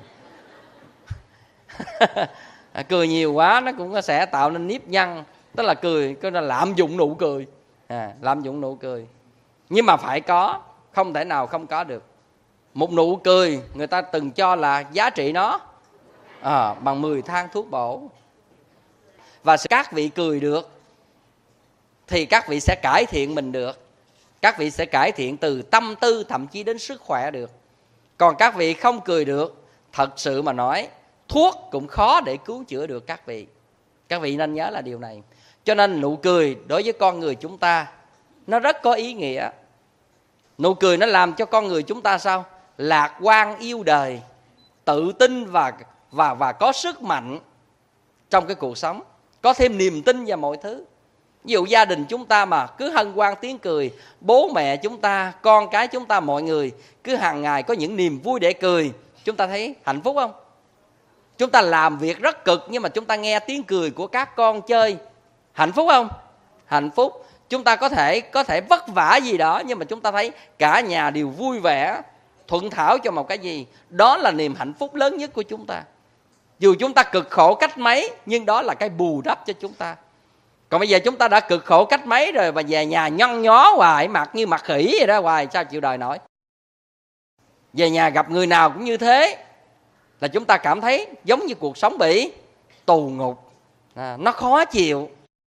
À, cười nhiều quá nó cũng sẽ tạo nên nếp nhăn. Tức là cười, cái là lạm dụng nụ cười. À, lạm dụng nụ cười. Nhưng mà phải có, không thể nào không có được. Một nụ cười người ta từng cho là giá trị nó à, bằng mười thang thuốc bổ. Và các vị cười được thì các vị sẽ cải thiện mình được. Các vị sẽ cải thiện từ tâm tư, thậm chí đến sức khỏe được. Còn các vị không cười được, thật sự mà nói, thuốc cũng khó để cứu chữa được các vị. Các vị nên nhớ là điều này. Cho nên nụ cười đối với con người chúng ta nó rất có ý nghĩa. Nụ cười nó làm cho con người chúng ta sao? Lạc quan, yêu đời, tự tin và, và, và có sức mạnh trong cái cuộc sống. Có thêm niềm tin vào mọi thứ. Ví dụ gia đình chúng ta mà cứ hân hoan tiếng cười, bố mẹ chúng ta, con cái chúng ta, mọi người cứ hàng ngày có những niềm vui để cười, chúng ta thấy hạnh phúc không? Chúng ta làm việc rất cực nhưng mà chúng ta nghe tiếng cười của các con chơi, hạnh phúc không? Hạnh phúc. Chúng ta có thể có thể vất vả gì đó nhưng mà chúng ta thấy cả nhà đều vui vẻ, thuận thảo cho một cái gì. Đó là niềm hạnh phúc lớn nhất của chúng ta. Dù chúng ta cực khổ cách mấy, nhưng đó là cái bù đắp cho chúng ta. Còn bây giờ chúng ta đã cực khổ cách mấy rồi và về nhà nhăn nhó hoài, mặt như mặt khỉ vậy đó hoài, sao chịu đời nổi. Về nhà gặp người nào cũng như thế, là chúng ta cảm thấy giống như cuộc sống bị tù ngục, à, nó khó chịu.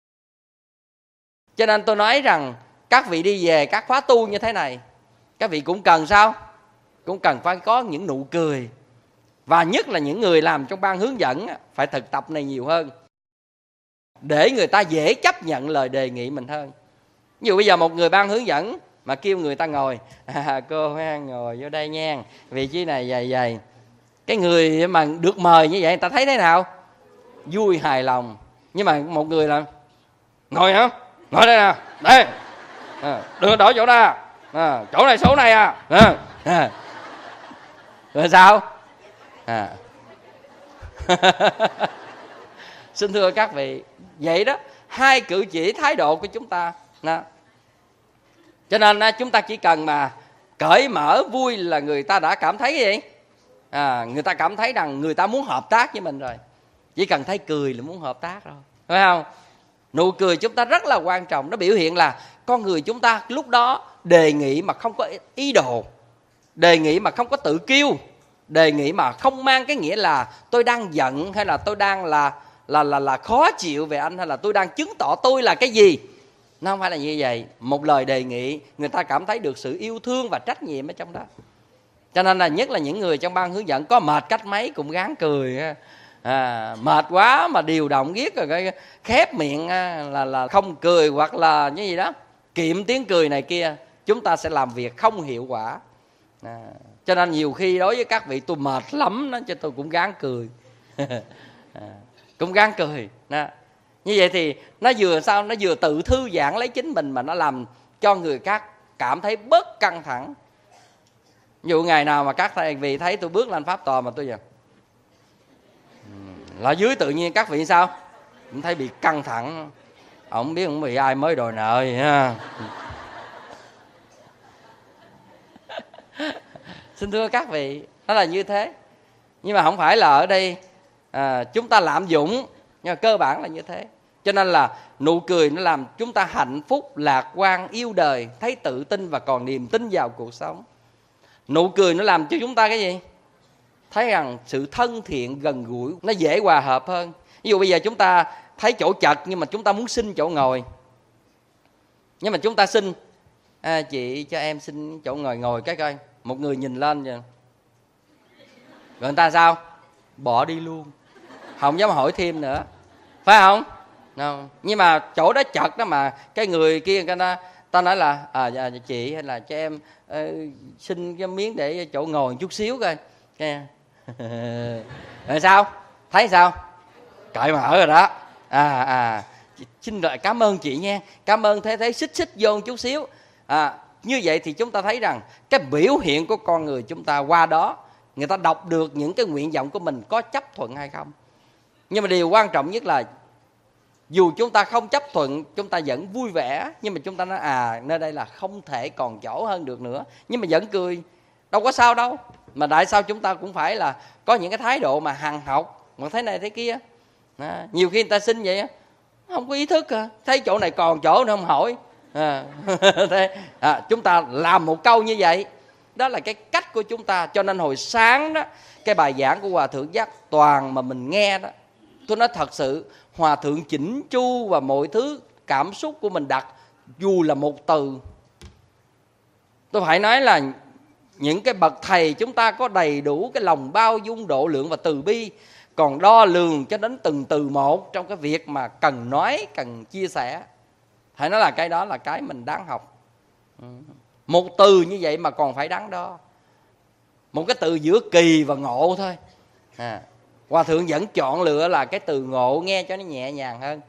Cho nên tôi nói rằng các vị đi về các khóa tu như thế này, các vị cũng cần sao? Cũng cần phải có những nụ cười. Và nhất là những người làm trong ban hướng dẫn phải thực tập này nhiều hơn, để người ta dễ chấp nhận lời đề nghị mình hơn. Ví dụ bây giờ một người ban hướng dẫn mà kêu người ta ngồi, à, cô ha, ngồi vô đây nha, vị trí này dày dày. Cái người mà được mời như vậy người ta thấy thế nào? Vui, hài lòng. Nhưng mà một người là ngồi hả? Ngồi đây nè, đây, à, đừng đổi chỗ ra, à, chỗ này số này à, à, à. Rồi sao? À. Xin thưa các vị, vậy đó, hai cử chỉ thái độ của chúng ta đó. Cho nên chúng ta chỉ cần mà cởi mở vui là người ta đã cảm thấy gì? À, người ta cảm thấy rằng người ta muốn hợp tác với mình rồi. Chỉ cần thấy cười là muốn hợp tác rồi, phải không? Nụ cười chúng ta rất là quan trọng. Nó biểu hiện là con người chúng ta lúc đó đề nghị mà không có ý đồ, đề nghị mà không có tự kiêu, đề nghị mà không mang cái nghĩa là tôi đang giận, hay là tôi đang là là là là khó chịu về anh, hay là tôi đang chứng tỏ tôi là cái gì. Nó không phải là như vậy. Một lời đề nghị người ta cảm thấy được sự yêu thương và trách nhiệm ở trong đó. Cho nên là nhất là những người trong ban hướng dẫn có mệt cách mấy cũng gắng cười. À, mệt quá mà điều động ghét rồi cái khép miệng là là không cười, hoặc là như gì đó kiệm tiếng cười này kia, chúng ta sẽ làm việc không hiệu quả. À, cho nên nhiều khi đối với các vị tôi mệt lắm đó, cho tôi cũng gắng cười. À, cũng gắng cười đó. Như vậy thì nó vừa sao nó vừa tự thư giãn lấy chính mình, mà nó làm cho người khác cảm thấy bớt căng thẳng. Ví dụ ngày nào mà các thầy vị thấy tôi bước lên pháp tòa mà tôi vậy là dưới tự nhiên các vị sao cũng thấy bị căng thẳng. Ông biết không bị ai mới đòi nợ gì ha. Xin thưa các vị, nó là như thế. Nhưng mà không phải là ở đây à, chúng ta lạm dụng, nhưng mà cơ bản là như thế. Cho nên là nụ cười nó làm chúng ta hạnh phúc, lạc quan, yêu đời, thấy tự tin và còn niềm tin vào cuộc sống. Nụ cười nó làm cho chúng ta cái gì? Thấy rằng sự thân thiện, gần gũi, nó dễ hòa hợp hơn. Ví dụ bây giờ chúng ta thấy chỗ chật nhưng mà chúng ta muốn xin chỗ ngồi, nhưng mà chúng ta xin À, chị cho em xin chỗ ngồi ngồi cái coi. Một người nhìn lên rồi, rồi người ta sao? Bỏ đi luôn, không dám hỏi thêm nữa, phải không? Không. Nhưng mà chỗ đó chật đó mà cái người kia người ta ta nói là à, dạ, chị hay là cho em uh, xin cái miếng để chỗ ngồi chút xíu coi. Cái rồi sao? Thấy sao? Cởi mở rồi đó. À à xin lại cảm ơn chị nha, cảm ơn, thế thế xích xích vô chút xíu. À, như vậy thì chúng ta thấy rằng cái biểu hiện của con người chúng ta qua đó người ta đọc được những cái nguyện vọng của mình có chấp thuận hay không. Nhưng mà điều quan trọng nhất là dù chúng ta không chấp thuận, chúng ta vẫn vui vẻ, nhưng mà chúng ta nói à nơi đây là không thể còn chỗ hơn được nữa, nhưng mà vẫn cười, đâu có sao đâu. Mà tại sao chúng ta cũng phải là có những cái thái độ mà hằn học, mà thế này thế kia. Đó. Nhiều khi người ta xin vậy không có ý thức à. Thấy chỗ này còn chỗ nữa không hỏi à. Thế, à, chúng ta làm một câu như vậy, đó là cái cách của chúng ta. Cho nên hồi sáng đó, cái bài giảng của Hòa Thượng Giác Toàn mà mình nghe đó, tôi nói thật sự Hòa Thượng chỉnh chu và mọi thứ cảm xúc của mình đặt dù là một từ. Tôi phải nói là những cái bậc thầy chúng ta có đầy đủ cái lòng bao dung, độ lượng và từ bi, còn đo lường cho đến từng từ một trong cái việc mà cần nói, cần chia sẻ. Phải nói là cái đó là cái mình đáng học. Một từ như vậy mà còn phải đáng đo. Một cái từ giữa kỳ và ngộ thôi à. Hòa Thượng vẫn chọn lựa là cái từ ngộ, nghe cho nó nhẹ nhàng hơn.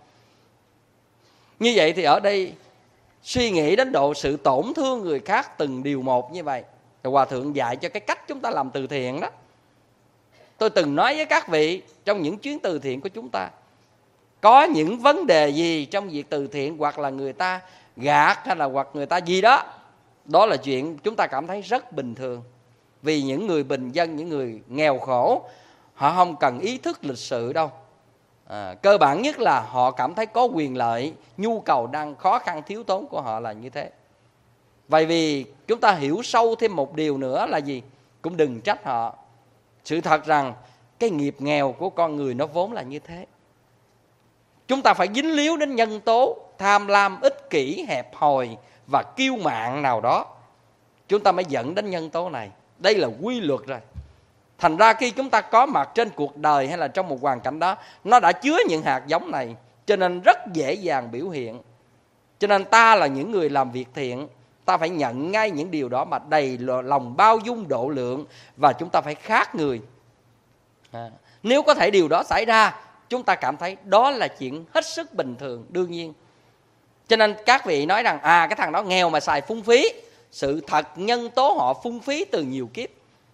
Như vậy thì ở đây suy nghĩ đến độ sự tổn thương người khác từng điều một như vậy. Rồi Hòa Thượng dạy cho cái cách chúng ta làm từ thiện đó. Tôi từng nói với các vị trong những chuyến từ thiện của chúng ta, có những vấn đề gì trong việc từ thiện, hoặc là người ta gạt hay là hoặc người ta gì đó, đó là chuyện chúng ta cảm thấy rất bình thường. Vì những người bình dân, những người nghèo khổ, họ không cần ý thức lịch sự đâu. À, cơ bản nhất là họ cảm thấy có quyền lợi, nhu cầu đang khó khăn thiếu thốn của họ là như thế. Vậy vì chúng ta hiểu sâu thêm một điều nữa là gì? Cũng đừng trách họ. Sự thật rằng cái nghiệp nghèo của con người nó vốn là như thế. Chúng ta phải dính líu đến nhân tố tham lam, ích kỷ, hẹp hòi và kiêu mạn nào đó, chúng ta mới dẫn đến nhân tố này. Đây là quy luật rồi. Thành ra khi chúng ta có mặt trên cuộc đời hay là trong một hoàn cảnh đó, nó đã chứa những hạt giống này, cho nên rất dễ dàng biểu hiện. Cho nên ta là những người làm việc thiện, ta phải nhận ngay những điều đó mà đầy lòng bao dung, độ lượng, và chúng ta phải khác người. À, nếu có thể điều đó xảy ra, chúng ta cảm thấy đó là chuyện hết sức bình thường, đương nhiên. Cho nên các vị nói rằng à cái thằng đó nghèo mà xài phung phí. Sự thật nhân tố họ phung phí từ nhiều kiếp,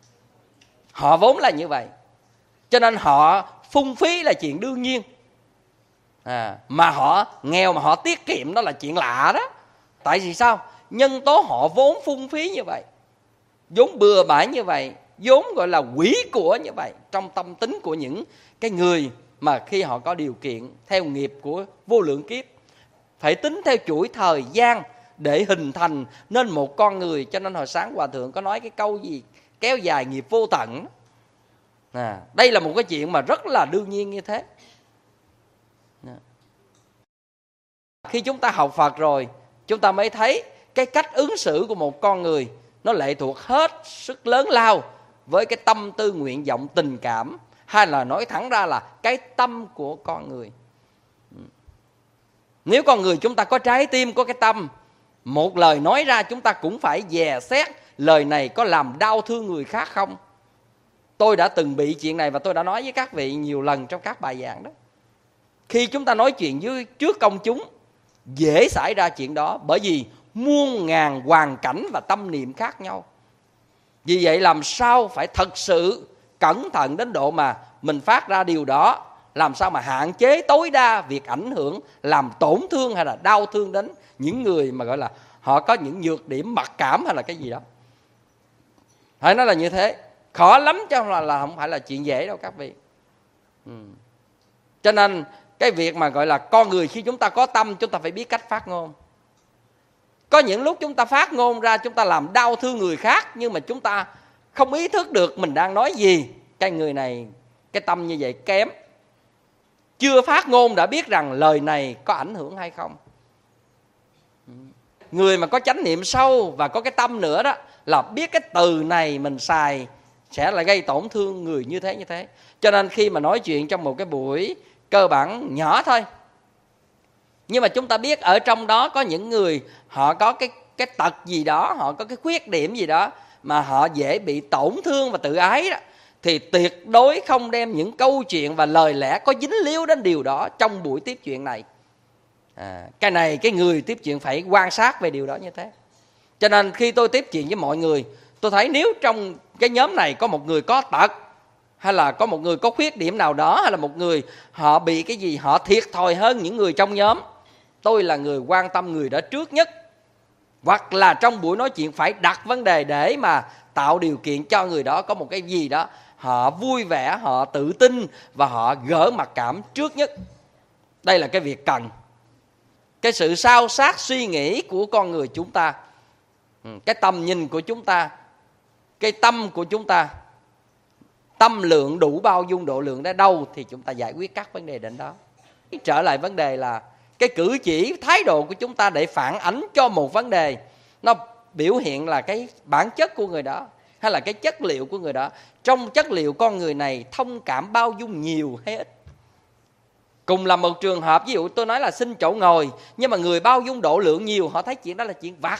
họ vốn là như vậy, cho nên họ phung phí là chuyện đương nhiên. À, mà họ nghèo mà họ tiết kiệm đó là chuyện lạ đó. Tại vì sao? Nhân tố họ vốn phung phí như vậy, vốn bừa bãi như vậy, vốn gọi là quỷ của như vậy trong tâm tính của những cái người mà khi họ có điều kiện theo nghiệp của vô lượng kiếp, phải tính theo chuỗi thời gian để hình thành nên một con người. Cho nên hồi sáng Hòa Thượng có nói cái câu gì? Kéo dài nghiệp vô tận. À, đây là một cái chuyện mà rất là đương nhiên như thế. À, khi chúng ta học Phật rồi, chúng ta mới thấy cái cách ứng xử của một con người nó lệ thuộc hết sức lớn lao với cái tâm tư, nguyện vọng, tình cảm, hay là nói thẳng ra là cái tâm của con người. Nếu con người chúng ta có trái tim, có cái tâm, một lời nói ra chúng ta cũng phải dè xét lời này có làm đau thương người khác không. Tôi đã từng bị chuyện này và tôi đã nói với các vị nhiều lần trong các bài giảng đó. Khi chúng ta nói chuyện với trước công chúng, dễ xảy ra chuyện đó, bởi vì muôn ngàn hoàn cảnh và tâm niệm khác nhau. Vì vậy làm sao phải thật sự cẩn thận đến độ mà mình phát ra điều đó, làm sao mà hạn chế tối đa việc ảnh hưởng, làm tổn thương hay là đau thương đến những người mà gọi là họ có những nhược điểm mặc cảm hay là cái gì đó. Phải nói là như thế. Khó lắm chứ không là, là không phải là chuyện dễ đâu các vị. Ừ. Cho nên cái việc mà gọi là con người khi chúng ta có tâm, chúng ta phải biết cách phát ngôn. Có những lúc chúng ta phát ngôn ra, chúng ta làm đau thương người khác, nhưng mà chúng ta không ý thức được mình đang nói gì. Cái người này, cái tâm như vậy kém, chưa phát ngôn đã biết rằng lời này có ảnh hưởng hay không. người mà có chánh niệm sâu và có cái tâm nữa đó là biết cái từ này mình xài sẽ là gây tổn thương người như thế như thế. Cho nên khi mà nói chuyện trong một cái buổi cơ bản nhỏ thôi, nhưng mà chúng ta biết ở trong đó có những người họ có cái cái tật gì đó, họ có cái khuyết điểm gì đó mà họ dễ bị tổn thương và tự ái đó, thì tuyệt đối không đem những câu chuyện và lời lẽ có dính líu đến điều đó trong buổi tiếp chuyện này. À, cái này cái người tiếp chuyện phải quan sát về điều đó như thế. Cho nên khi tôi tiếp chuyện với mọi người, tôi thấy nếu trong cái nhóm này có một người có tật, hay là có một người có khuyết điểm nào đó, hay là một người họ bị cái gì, họ thiệt thòi hơn những người trong nhóm, tôi là người quan tâm người đó trước nhất. Hoặc là trong buổi nói chuyện phải đặt vấn đề để mà tạo điều kiện cho người đó có một cái gì đó họ vui vẻ, họ tự tin và họ gỡ mặc cảm trước nhất. Đây là cái việc cần. Cái sự sao sát suy nghĩ của con người chúng ta, cái tầm nhìn của chúng ta, cái tâm của chúng ta, tâm lượng đủ bao dung độ lượng đến đâu thì chúng ta giải quyết các vấn đề đến đó. Trở lại vấn đề là cái cử chỉ, thái độ của chúng ta để phản ánh cho một vấn đề, nó biểu hiện là cái bản chất của người đó hay là cái chất liệu của người đó. Trong chất liệu con người này thông cảm bao dung nhiều hay ít. Cùng là một trường hợp, ví dụ tôi nói là xin chỗ ngồi, nhưng mà người bao dung độ lượng nhiều, họ thấy chuyện đó là chuyện vặt,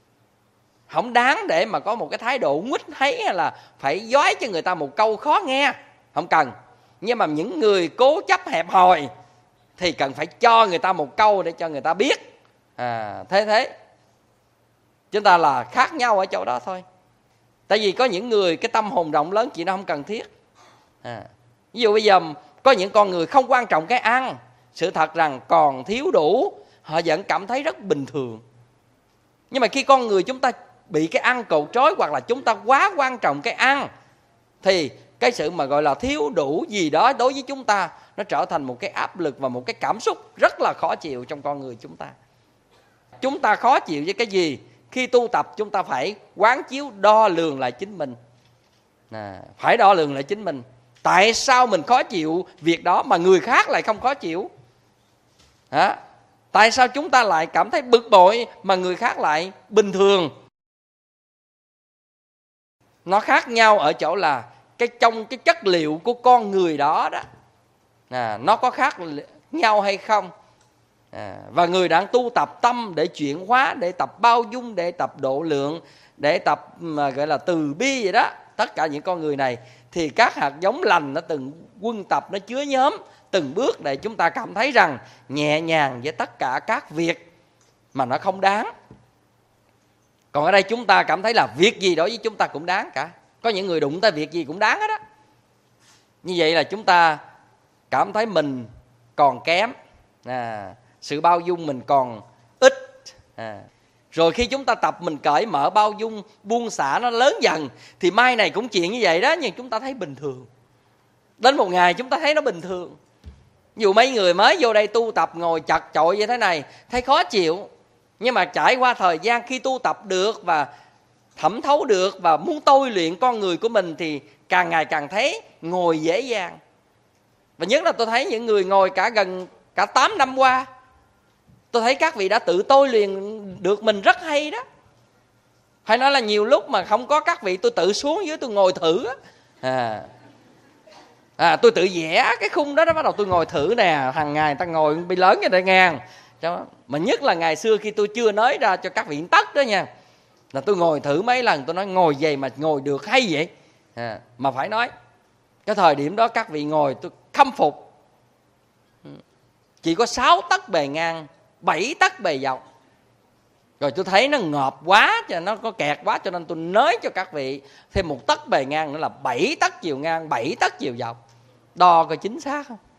không đáng để mà có một cái thái độ nguýt thấy hay là phải dói cho người ta một câu khó nghe, không cần. Nhưng mà những người cố chấp hẹp hòi thì cần phải cho người ta một câu để cho người ta biết. À, thế thế chúng ta là khác nhau ở chỗ đó thôi. Tại vì có những người cái tâm hồn rộng lớn, chuyện đó không cần thiết. À, ví dụ bây giờ có những con người không quan trọng cái ăn, sự thật rằng còn thiếu đủ, họ vẫn cảm thấy rất bình thường. Nhưng mà khi con người chúng ta bị cái ăn cột trói, hoặc là chúng ta quá quan trọng cái ăn, thì cái sự mà gọi là thiếu đủ gì đó đối với chúng ta, nó trở thành một cái áp lực và một cái cảm xúc rất là khó chịu trong con người chúng ta. Chúng ta khó chịu với cái gì? Khi tu tập chúng ta phải quán chiếu đo lường lại chính mình. À, phải đo lường lại chính mình. Tại sao mình khó chịu việc đó mà người khác lại không khó chịu? À, tại sao chúng ta lại cảm thấy bực bội mà người khác lại bình thường? Nó khác nhau ở chỗ là cái trong cái chất liệu của con người đó đó, à, nó có khác nhau hay không? À, và người đang tu tập tâm để chuyển hóa, để tập bao dung, để tập độ lượng, để tập mà gọi là từ bi vậy đó. Tất cả những con người này thì các hạt giống lành nó từng quân tập, nó chứa nhóm từng bước để chúng ta cảm thấy rằng nhẹ nhàng với tất cả các việc mà nó không đáng. Còn ở đây chúng ta cảm thấy là việc gì đối với chúng ta cũng đáng cả. Có những người đụng tới việc gì cũng đáng hết á. Như vậy là chúng ta cảm thấy mình còn kém, à, sự bao dung mình còn ít. À, rồi khi chúng ta tập mình cởi mở bao dung, buông xả nó lớn dần, thì mai này cũng chuyện như vậy đó, nhưng chúng ta thấy bình thường. Đến một ngày chúng ta thấy nó bình thường. Dù mấy người mới vô đây tu tập ngồi chật chội như thế này thấy khó chịu, nhưng mà trải qua thời gian khi tu tập được và thẩm thấu được và muốn tôi luyện con người của mình thì càng ngày càng thấy ngồi dễ dàng. Và nhất là tôi thấy những người ngồi cả gần cả tám năm qua, tôi thấy các vị đã tự tôi luyện được mình rất hay đó. Phải nói là nhiều lúc mà không có các vị tôi tự xuống dưới tôi ngồi thử. À, à tôi tự vẽ cái khung đó, đó bắt đầu tôi ngồi thử nè. Hàng ngày người ta ngồi bị lớn như đây ngang. Mà nhất là ngày xưa khi tôi chưa nói ra cho các vị tất đó nha, là tôi ngồi thử mấy lần, tôi nói ngồi vậy mà ngồi được hay vậy. À, mà phải nói cái thời điểm đó các vị ngồi tôi khâm phục. Chỉ có sáu tấc bề ngang, bảy tấc bề dọc. Rồi tôi thấy nó ngợp quá, cho nó có kẹt quá, cho nên tôi nới cho các vị thêm một tấc bề ngang nữa là bảy tấc chiều ngang, bảy tấc chiều dọc. Đo coi chính xác không?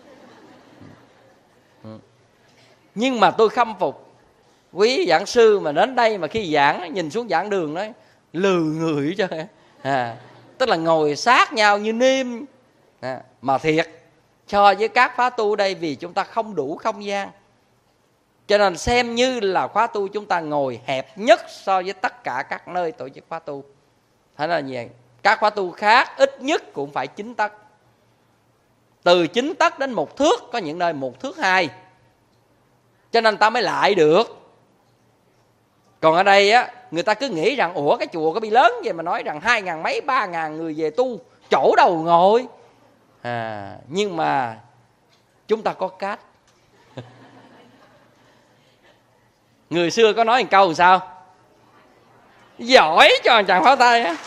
Nhưng mà tôi khâm phục quý giảng sư mà đến đây mà khi giảng nhìn xuống giảng đường nói lừ người cho à, tức là ngồi sát nhau như nêm. À, mà thiệt so với các khóa tu đây, vì chúng ta không đủ không gian, cho nên xem như là khóa tu chúng ta ngồi hẹp nhất so với tất cả các nơi tổ chức khóa tu. Thế là gì? Các khóa tu khác ít nhất cũng phải chín tấc, từ chín tấc đến một thước, có những nơi một thước hai, cho nên ta mới lại được. Còn ở đây á, người ta cứ nghĩ rằng ủa cái chùa có bị lớn vậy mà nói rằng hai ngàn mấy ba ngàn người về tu, chỗ đâu ngồi. À, nhưng mà chúng ta có cách. Người xưa có nói một câu làm sao? Giỏi cho chàng pháo tay á.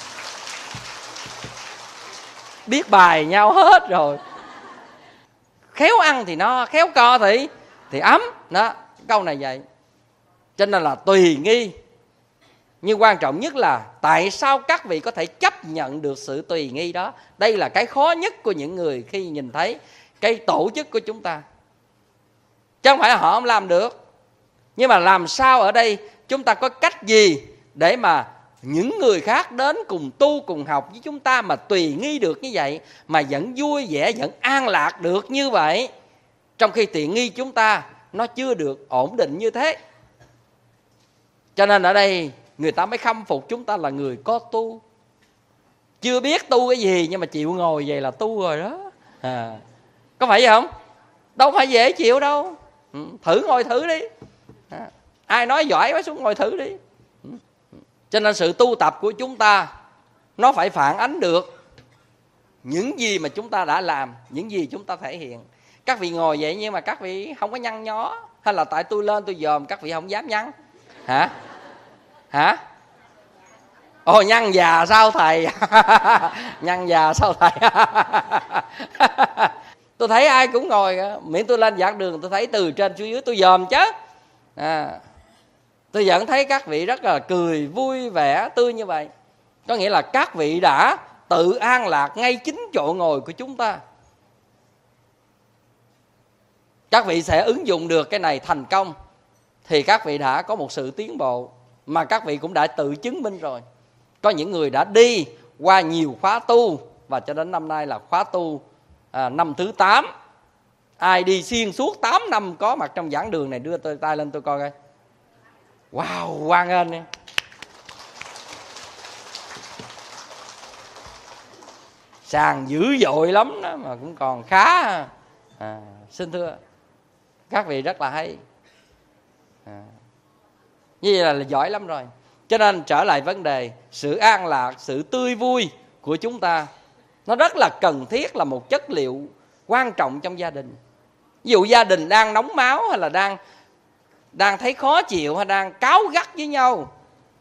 Biết bài nhau hết rồi. Khéo ăn thì no, khéo co thì thì ấm. Đó, câu này vậy. Cho nên là tùy nghi. Nhưng quan trọng nhất là tại sao các vị có thể chấp nhận được sự tùy nghi đó. Đây là cái khó nhất của những người khi nhìn thấy cái tổ chức của chúng ta. Chứ không phải là họ không làm được. Nhưng mà làm sao ở đây chúng ta có cách gì để mà những người khác đến cùng tu cùng học với chúng ta mà tùy nghi được như vậy, mà vẫn vui vẻ, vẫn an lạc được như vậy, trong khi tiện nghi chúng ta nó chưa được ổn định như thế. Cho nên ở đây người ta mới khâm phục chúng ta là người có tu. Chưa biết tu cái gì nhưng mà chịu ngồi vậy là tu rồi đó. À, có phải vậy không? Đâu phải dễ chịu đâu. Ừ, thử ngồi thử đi. À, ai nói giỏi mới xuống ngồi thử đi. Ừ. Cho nên sự tu tập của chúng ta nó phải phản ánh được những gì mà chúng ta đã làm, những gì chúng ta thể hiện. Các vị ngồi vậy nhưng mà các vị không có nhăn nhó, hay là tại tôi lên tôi dòm các vị không dám nhăn? Hả? Hả? Ồ, nhăn già sao thầy? Nhăn già sao thầy? Tôi thấy ai cũng ngồi, miễn tôi lên giảng đường tôi thấy từ trên xuống dưới tôi dòm chứ. À, tôi vẫn thấy các vị rất là cười vui vẻ tươi như vậy. Có nghĩa là các vị đã tự an lạc ngay chính chỗ ngồi của chúng ta. Các vị sẽ ứng dụng được cái này thành công thì các vị đã có một sự tiến bộ mà các vị cũng đã tự chứng minh rồi. Có những người đã đi qua nhiều khóa tu và cho đến năm nay là khóa tu à, năm thứ tám. Ai đi xuyên suốt tám năm có mặt trong giảng đường này đưa tôi tay lên tôi coi coi. Wow, hoan nghênh em. Sàn dữ dội lắm đó mà cũng còn khá. À, xin thưa các vị rất là hay. À, như vậy là, là giỏi lắm rồi. Cho nên trở lại vấn đề sự an lạc, sự tươi vui của chúng ta nó rất là cần thiết, là một chất liệu quan trọng trong gia đình. Ví dụ gia đình đang nóng máu hay là đang đang thấy khó chịu hay đang cáu gắt với nhau,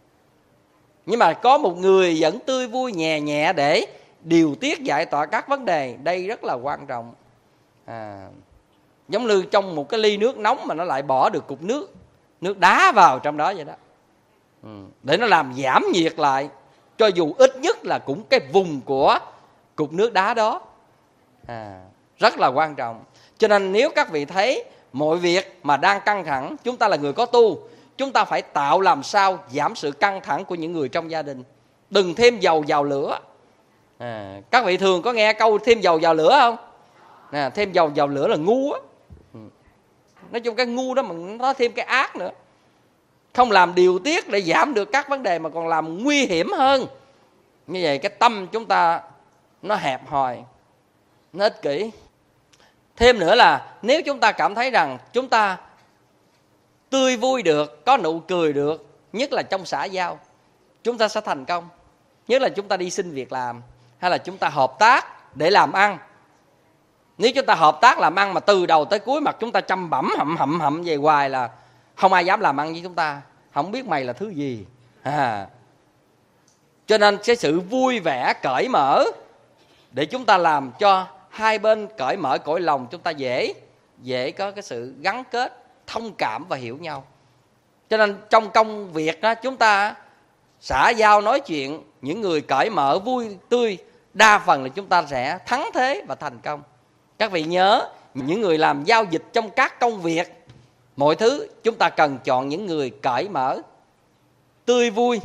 nhưng mà có một người vẫn tươi vui nhẹ nhẹ để điều tiết giải tỏa các vấn đề, đây rất là quan trọng. À, giống như trong một cái ly nước nóng mà nó lại bỏ được cục nước nước đá vào trong đó vậy đó. Ừ, để nó làm giảm nhiệt lại, cho dù ít nhất là cũng cái vùng của cục nước đá đó. À, rất là quan trọng. Cho nên nếu các vị thấy mọi việc mà đang căng thẳng, chúng ta là người có tu, chúng ta phải tạo làm sao giảm sự căng thẳng của những người trong gia đình. Đừng thêm dầu vào lửa. À, các vị thường có nghe câu thêm dầu vào lửa không? À, thêm dầu vào lửa là ngu á. Nói chung cái ngu đó mà nó thêm cái ác nữa. Không làm điều tiết để giảm được các vấn đề mà còn làm nguy hiểm hơn. Như vậy cái tâm chúng ta nó hẹp hòi, nó ích kỷ. Thêm nữa là nếu chúng ta cảm thấy rằng chúng ta tươi vui được, có nụ cười được, nhất là trong xã giao, chúng ta sẽ thành công. Nhất là chúng ta đi xin việc làm hay là chúng ta hợp tác để làm ăn. Nếu chúng ta hợp tác làm ăn mà từ đầu tới cuối mặt chúng ta chăm bẩm hậm hậm hậm về hoài là không ai dám làm ăn với chúng ta. Không biết mày là thứ gì. À, cho nên cái sự vui vẻ cởi mở để chúng ta làm cho hai bên cởi mở cõi lòng, chúng ta dễ dễ có cái sự gắn kết, thông cảm và hiểu nhau. Cho nên trong công việc đó, chúng ta xã giao nói chuyện, những người cởi mở vui tươi, đa phần là chúng ta sẽ thắng thế và thành công. Các vị nhớ, những người làm giao dịch trong các công việc, mọi thứ chúng ta cần chọn những người cởi mở, tươi vui.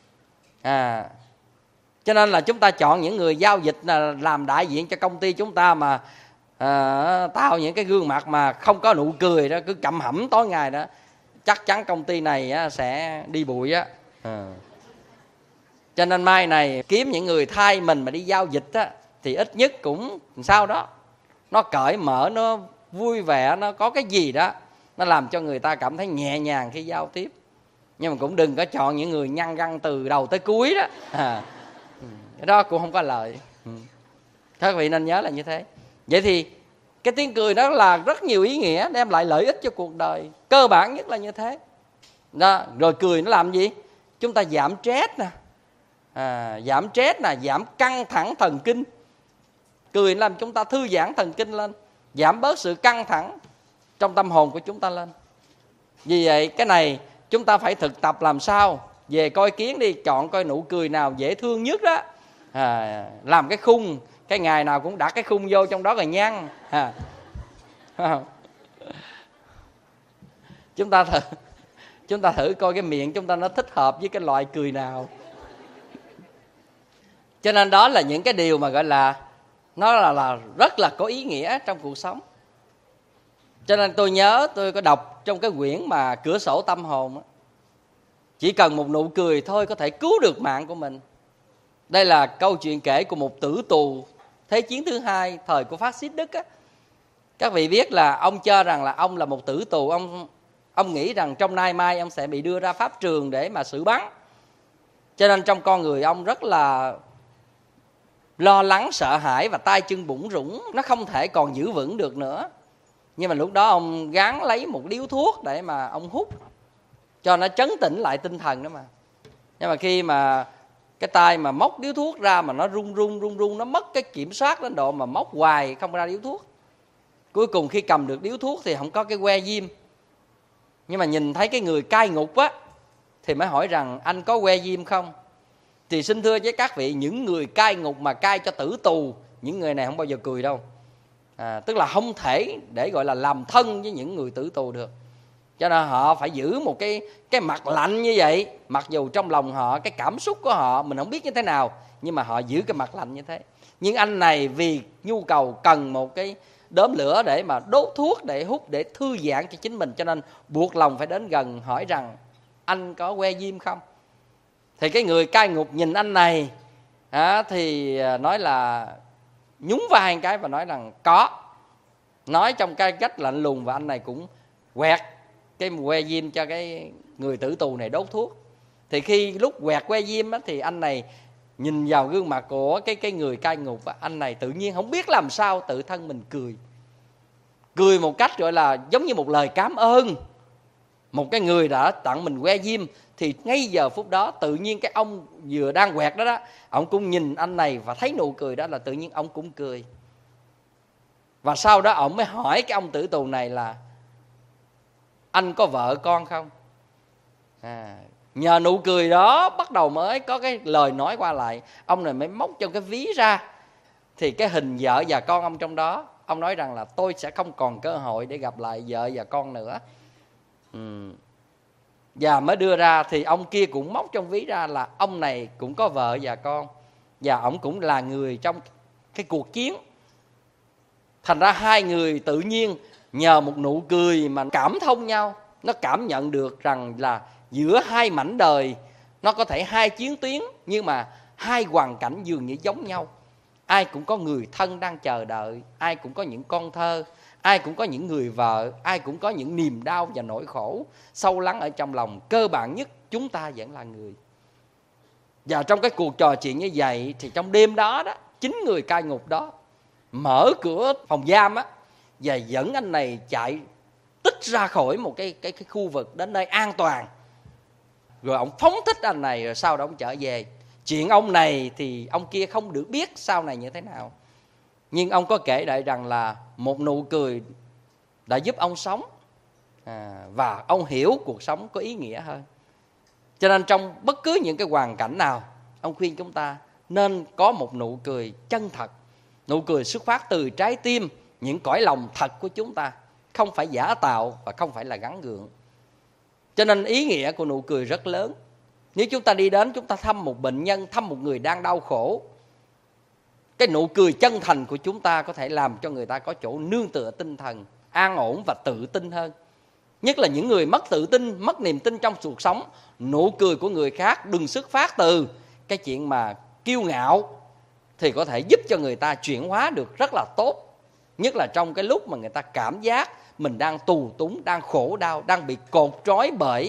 À, cho nên là chúng ta chọn những người giao dịch là làm đại diện cho công ty chúng ta mà à, tạo những cái gương mặt mà không có nụ cười đó, cứ cặm hẩm tối ngày đó, chắc chắn công ty này á, sẽ đi bụi á. À. Cho nên mai này kiếm những người thay mình mà đi giao dịch á, thì ít nhất cũng sao đó, nó cởi mở, nó vui vẻ, nó có cái gì đó nó làm cho người ta cảm thấy nhẹ nhàng khi giao tiếp. Nhưng mà cũng đừng có chọn những người nhăn răng từ đầu tới cuối đó. À, cái đó cũng không có lợi. Các vị nên nhớ là như thế. Vậy thì cái tiếng cười đó là rất nhiều ý nghĩa, đem lại lợi ích cho cuộc đời. Cơ bản nhất là như thế đó. Rồi cười nó làm gì? Chúng ta giảm stress nè, à, giảm stress nè, giảm căng thẳng thần kinh. Cười làm chúng ta thư giãn thần kinh lên, giảm bớt sự căng thẳng trong tâm hồn của chúng ta lên. Vì vậy cái này chúng ta phải thực tập làm sao. Về coi kiến đi, chọn coi nụ cười nào dễ thương nhất đó, à, làm cái khung, cái ngày nào cũng đặt cái khung vô trong đó rồi nhăn. À. Chúng ta thử Chúng ta thử coi cái miệng chúng ta nó thích hợp với cái loại cười nào. Cho nên đó là những cái điều mà gọi là nó là, là rất là có ý nghĩa trong cuộc sống. Cho nên tôi nhớ tôi có đọc trong cái quyển mà Cửa sổ tâm hồn đó, chỉ cần một nụ cười thôi có thể cứu được mạng của mình. Đây là câu chuyện kể của một tử tù Thế chiến thứ hai thời của phát xít Đức á. Các vị biết là ông cho rằng là ông là một tử tù, ông ông nghĩ rằng trong nay mai ông sẽ bị đưa ra pháp trường để mà xử bắn. Cho nên trong con người ông rất là lo lắng, sợ hãi và tay chân bủn rủn, nó không thể còn giữ vững được nữa. Nhưng mà lúc đó ông gắng lấy một điếu thuốc để mà ông hút cho nó trấn tĩnh lại tinh thần đó mà. Nhưng mà khi mà cái tay mà móc điếu thuốc ra mà nó run run run run, nó mất cái kiểm soát đến độ mà móc hoài không ra điếu thuốc. Cuối cùng khi cầm được điếu thuốc thì không có cái que diêm. Nhưng mà nhìn thấy cái người cai ngục á thì mới hỏi rằng anh có que diêm không? Thì xin thưa với các vị, những người cai ngục mà cai cho tử tù, những người này không bao giờ cười đâu. À, tức là không thể để gọi là làm thân với những người tử tù được. Cho nên họ phải giữ một cái cái mặt lạnh như vậy. Mặc dù trong lòng họ, cái cảm xúc của họ mình không biết như thế nào, nhưng mà họ giữ cái mặt lạnh như thế. Nhưng anh này vì nhu cầu cần một cái đốm lửa để mà đốt thuốc, để hút, để thư giãn cho chính mình, cho nên buộc lòng phải đến gần hỏi rằng anh có que diêm không? Thì cái người cai ngục nhìn anh này à, thì nói là nhún vai một cái và nói rằng có. Nói trong cái cách lạnh lùng, và anh này cũng quẹt cái que diêm cho cái người tử tù này đốt thuốc. Thì khi lúc quẹt que diêm á, thì anh này nhìn vào gương mặt của cái, cái người cai ngục, và anh này tự nhiên không biết làm sao tự thân mình cười. Cười một cách gọi là giống như một lời cảm ơn. Một cái người đã tặng mình que diêm, thì ngay giờ phút đó tự nhiên cái ông vừa đang quẹt đó đó, ông cũng nhìn anh này và thấy nụ cười đó là tự nhiên ông cũng cười. Và sau đó ông mới hỏi cái ông tử tù này là anh có vợ con không? À, nhờ nụ cười đó bắt đầu mới có cái lời nói qua lại. Ông này mới móc trong cái ví ra, thì cái hình vợ và con ông trong đó. Ông nói rằng là tôi sẽ không còn cơ hội để gặp lại vợ và con nữa. ừ. Và mới đưa ra thì ông kia cũng móc trong ví ra là ông này cũng có vợ và con, và ông cũng là người trong cái cuộc chiến. Thành ra hai người tự nhiên nhờ một nụ cười mà cảm thông nhau. Nó cảm nhận được rằng là giữa hai mảnh đời, nó có thể hai chiến tuyến, nhưng mà hai hoàn cảnh dường như giống nhau. Ai cũng có người thân đang chờ đợi, ai cũng có những con thơ, ai cũng có những người vợ, ai cũng có những niềm đau và nỗi khổ sâu lắng ở trong lòng. Cơ bản nhất chúng ta vẫn là người. Và trong cái cuộc trò chuyện như vậy, thì trong đêm đó đó, chính người cai ngục đó mở cửa phòng giam á, và dẫn anh này chạy tích ra khỏi một cái, cái, cái khu vực đến nơi an toàn. Rồi ông phóng thích anh này, rồi sau đó ông trở về. Chuyện ông này thì ông kia không được biết sau này như thế nào. Nhưng ông có kể lại rằng là một nụ cười đã giúp ông sống, à, và ông hiểu cuộc sống có ý nghĩa hơn. Cho nên trong bất cứ những cái hoàn cảnh nào, ông khuyên chúng ta nên có một nụ cười chân thật. Nụ cười xuất phát từ trái tim, những cõi lòng thật của chúng ta, không phải giả tạo và không phải là gắn gượng. Cho nên ý nghĩa của nụ cười rất lớn. Nếu chúng ta đi đến, chúng ta thăm một bệnh nhân, thăm một người đang đau khổ, cái nụ cười chân thành của chúng ta có thể làm cho người ta có chỗ nương tựa tinh thần, an ổn và tự tin hơn. Nhất là những người mất tự tin, mất niềm tin trong cuộc sống. Nụ cười của người khác đừng xuất phát từ cái chuyện mà kiêu ngạo, thì có thể giúp cho người ta chuyển hóa được rất là tốt. Nhất là trong cái lúc mà người ta cảm giác mình đang tù túng, đang khổ đau, đang bị cột trói bởi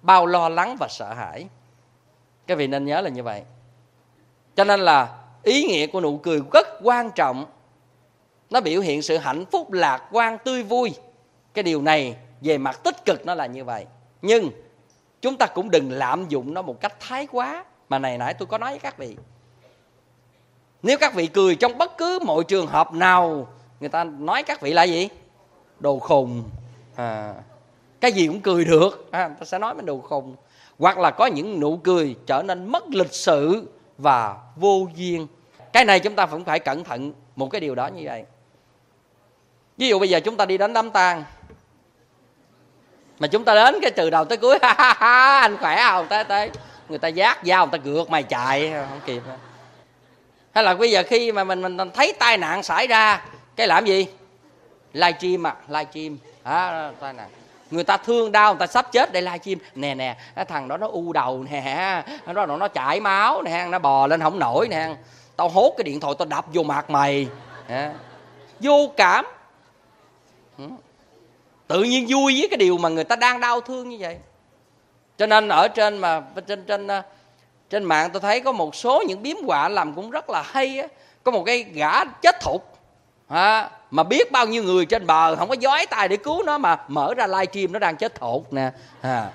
bao lo lắng và sợ hãi. Các vị nên nhớ là như vậy. Cho nên là ý nghĩa của nụ cười rất quan trọng. Nó biểu hiện sự hạnh phúc, lạc quan, tươi vui. Cái điều này về mặt tích cực nó là như vậy. Nhưng chúng ta cũng đừng lạm dụng nó một cách thái quá. Mà này nãy tôi có nói với các vị, nếu các vị cười trong bất cứ mọi trường hợp nào, người ta nói các vị là gì? Đồ khùng. à, Cái gì cũng cười được, à, ta sẽ nói mình đồ khùng. Hoặc là có những nụ cười trở nên mất lịch sự và vô duyên. Cái này chúng ta cũng phải cẩn thận một cái điều đó như vậy. Ví dụ bây giờ chúng ta đi đến đám tang, mà chúng ta đến cái từ đầu tới cuối anh khỏe không, tới tới người ta giác dao, người ta gượt mày chạy không kịp. Hay là bây giờ khi mà mình mình thấy tai nạn xảy ra, cái làm gì? Livestream à, livestream à, tai nạn. Người ta thương đau, người ta sắp chết để livestream. Nè nè, cái thằng đó nó u đầu nè, nó nó chảy máu nè, nó bò lên không nổi nè, tao hốt cái điện thoại tao đập vô mặt mày. À, vô cảm. Tự nhiên vui với cái điều mà người ta đang đau thương như vậy. Cho nên ở trên mà trên trên trên mạng tôi thấy có một số những biếm họa làm cũng rất là hay á. Có một cái gã chết thục à, mà biết bao nhiêu người trên bờ không có giói tay để cứu nó, mà mở ra livestream nó đang chết thục nè à,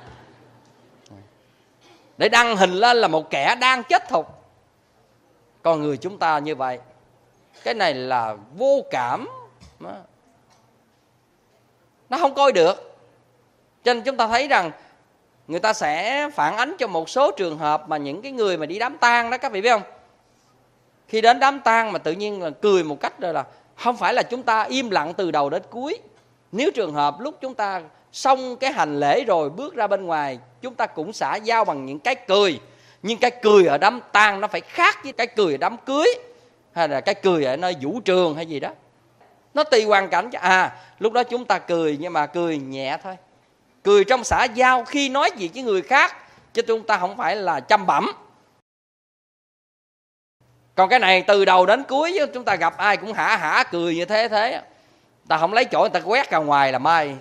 để đăng hình lên là một kẻ đang chết thục. Con người chúng ta như vậy, cái này là vô cảm, nó không coi được. Cho nên chúng ta thấy rằng người ta sẽ phản ánh cho một số trường hợp mà những cái người mà đi đám tang đó, các vị biết không? Khi đến đám tang mà tự nhiên là cười một cách rồi, là không phải là chúng ta im lặng từ đầu đến cuối. Nếu trường hợp lúc chúng ta xong cái hành lễ rồi bước ra bên ngoài, chúng ta cũng xả giao bằng những cái cười. Nhưng cái cười ở đám tang nó phải khác với cái cười ở đám cưới, hay là cái cười ở nơi vũ trường hay gì đó. Nó tùy hoàn cảnh. À, lúc đó chúng ta cười nhưng mà cười nhẹ thôi, cười trong xã giao khi nói gì với người khác, chứ chúng ta không phải là chăm bẩm. Còn cái này từ đầu đến cuối chúng ta gặp ai cũng hả hả cười như thế thế, ta không lấy chỗ người ta quét ra ngoài là mai.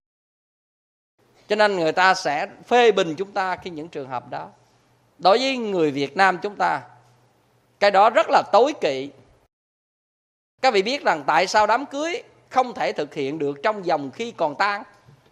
Cho nên người ta sẽ phê bình chúng ta khi những trường hợp đó. Đối với người Việt Nam chúng ta, cái đó rất là tối kỵ. Các vị biết rằng tại sao đám cưới không thể thực hiện được trong vòng khi còn tang?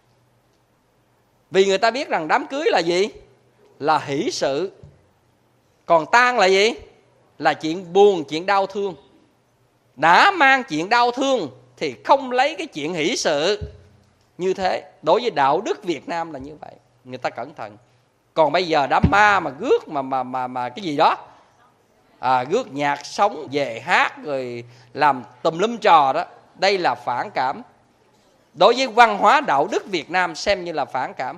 Vì người ta biết rằng đám cưới là gì? Là hỷ sự. Còn tang là gì? Là chuyện buồn, chuyện đau thương. Đã mang chuyện đau thương thì không lấy cái chuyện hỷ sự như thế. Đối với đạo đức Việt Nam là như vậy, người ta cẩn thận. Còn bây giờ đám ma mà rước mà mà mà mà cái gì đó, à, rước nhạc sống về hát rồi làm tùm lum trò đó, đây là phản cảm. Đối với văn hóa đạo đức Việt Nam xem như là phản cảm.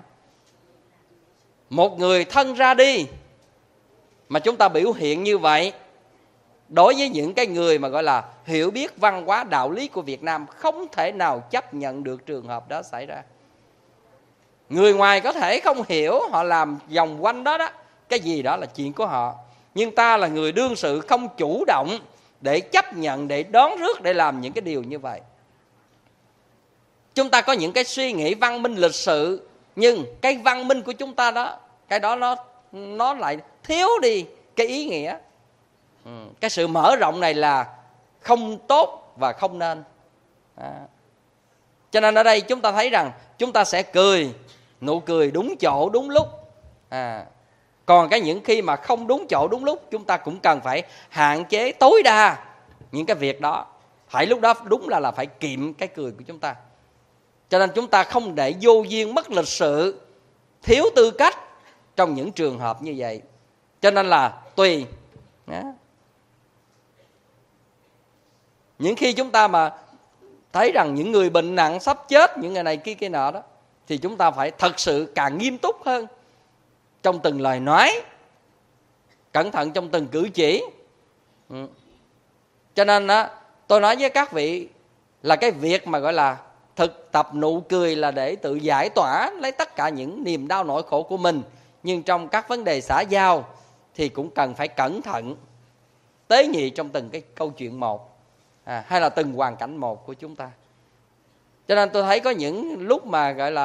Một người thân ra đi mà chúng ta biểu hiện như vậy, đối với những cái người mà gọi là hiểu biết văn hóa đạo lý của Việt Nam, không thể nào chấp nhận được trường hợp đó xảy ra. Người ngoài có thể không hiểu, họ làm vòng quanh đó đó, cái gì đó là chuyện của họ. Nhưng ta là người đương sự không chủ động để chấp nhận, để đón rước, để làm những cái điều như vậy. Chúng ta có những cái suy nghĩ văn minh lịch sự, nhưng cái văn minh của chúng ta đó, cái đó nó, nó lại thiếu đi cái ý nghĩa. Ừ, cái sự mở rộng này là không tốt và không nên. À. Cho nên ở đây chúng ta thấy rằng chúng ta sẽ cười, nụ cười đúng chỗ đúng lúc. À. Còn cái những khi mà không đúng chỗ đúng lúc, chúng ta cũng cần phải hạn chế tối đa những cái việc đó. Phải lúc đó đúng là là phải kiệm cái cười của chúng ta. Cho nên chúng ta không để vô duyên, mất lịch sự, thiếu tư cách trong những trường hợp như vậy. Cho nên là tùy. Đó. Những khi chúng ta mà thấy rằng những người bệnh nặng sắp chết, những người này kia kia nọ đó, thì chúng ta phải thật sự càng nghiêm túc hơn trong từng lời nói, cẩn thận trong từng cử chỉ. Ừ. Cho nên đó, tôi nói với các vị là cái việc mà gọi là thực tập nụ cười là để tự giải tỏa lấy tất cả những niềm đau nỗi khổ của mình. Nhưng trong các vấn đề xã giao thì cũng cần phải cẩn thận, tế nhị trong từng cái câu chuyện một, à, hay là từng hoàn cảnh một của chúng ta. Cho nên tôi thấy có những lúc mà gọi là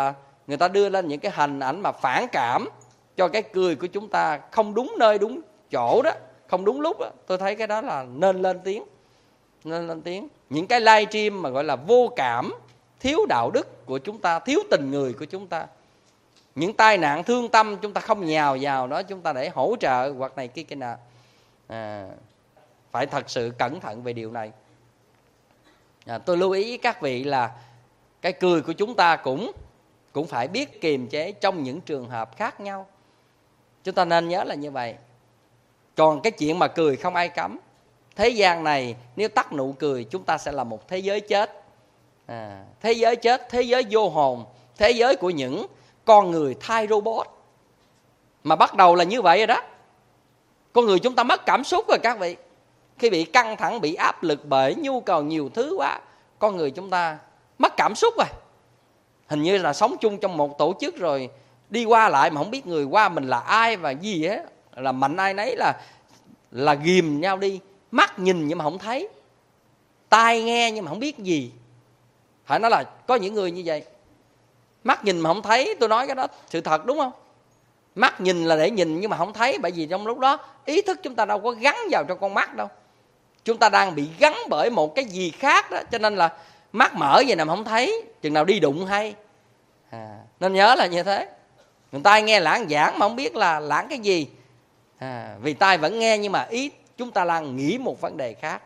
người ta đưa lên những cái hình ảnh mà phản cảm cho cái cười của chúng ta không đúng nơi đúng chỗ đó, không đúng lúc đó. Tôi thấy cái đó là nên lên tiếng, nên lên tiếng. Những cái live stream mà gọi là vô cảm, thiếu đạo đức của chúng ta, thiếu tình người của chúng ta, những tai nạn thương tâm chúng ta không nhào vào đó, chúng ta để hỗ trợ hoặc này kia kia nào. À, phải thật sự cẩn thận về điều này. À, tôi lưu ý với các vị là cái cười của chúng ta cũng cũng phải biết kiềm chế trong những trường hợp khác nhau. Chúng ta nên nhớ là như vậy. Còn cái chuyện mà cười không ai cấm. Thế gian này nếu tắt nụ cười, chúng ta sẽ là một thế giới chết. À, thế giới chết, thế giới vô hồn, thế giới của những con người thay robot. Mà bắt đầu là như vậy rồi đó. Con người chúng ta mất cảm xúc rồi các vị. Khi bị căng thẳng, bị áp lực bởi nhu cầu nhiều thứ quá, con người chúng ta mất cảm xúc rồi. Hình như là sống chung trong một tổ chức rồi đi qua lại mà không biết người qua mình là ai và gì hết. Là mạnh ai nấy là là ghìm nhau đi. Mắt nhìn nhưng mà không thấy, tai nghe nhưng mà không biết gì. Phải nói là có những người như vậy. Mắt nhìn mà không thấy, tôi nói cái đó sự thật đúng không? Mắt nhìn là để nhìn nhưng mà không thấy. Bởi vì trong lúc đó ý thức chúng ta đâu có gắn vào trong con mắt đâu. Chúng ta đang bị gắn bởi một cái gì khác đó. Cho nên là mắt mở vậy nè mà không thấy, chừng nào đi đụng hay. À, nên nhớ là như thế. Người ta nghe lãng giảng mà không biết là lãng cái gì. À, vì tai vẫn nghe nhưng mà ý chúng ta đang nghĩ một vấn đề khác.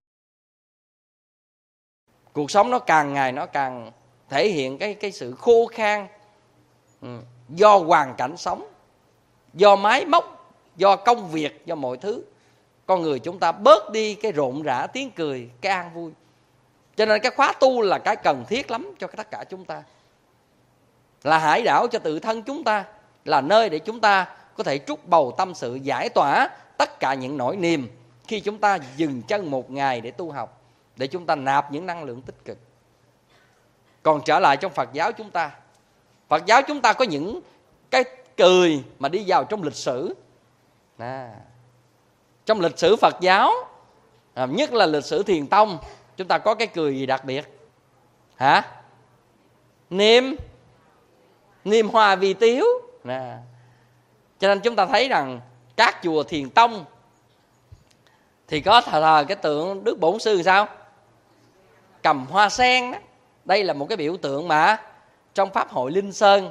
Cuộc sống nó càng ngày nó càng thể hiện cái, cái sự khô khan. Ừ. Do hoàn cảnh sống, do máy móc, do công việc, do mọi thứ. Con người chúng ta bớt đi cái rộn rã, tiếng cười, cái an vui. Cho nên cái khóa tu là cái cần thiết lắm cho tất cả chúng ta. Là hải đảo cho tự thân chúng ta. Là nơi để chúng ta có thể trút bầu tâm sự, giải tỏa tất cả những nỗi niềm khi chúng ta dừng chân một ngày để tu học, để chúng ta nạp những năng lượng tích cực. Còn trở lại trong Phật giáo chúng ta, Phật giáo chúng ta có những cái cười mà đi vào trong lịch sử. À, trong lịch sử Phật giáo, à, nhất là lịch sử Thiền Tông, chúng ta có cái cười gì đặc biệt? Hả? Niệm Niệm Hòa Vi Tiếu. À, cho nên chúng ta thấy rằng các chùa Thiền Tông thì có thờ, thờ cái tượng Đức Bổn Sư sao? Cầm hoa sen đó. Đây là một cái biểu tượng mà trong Pháp hội Linh Sơn,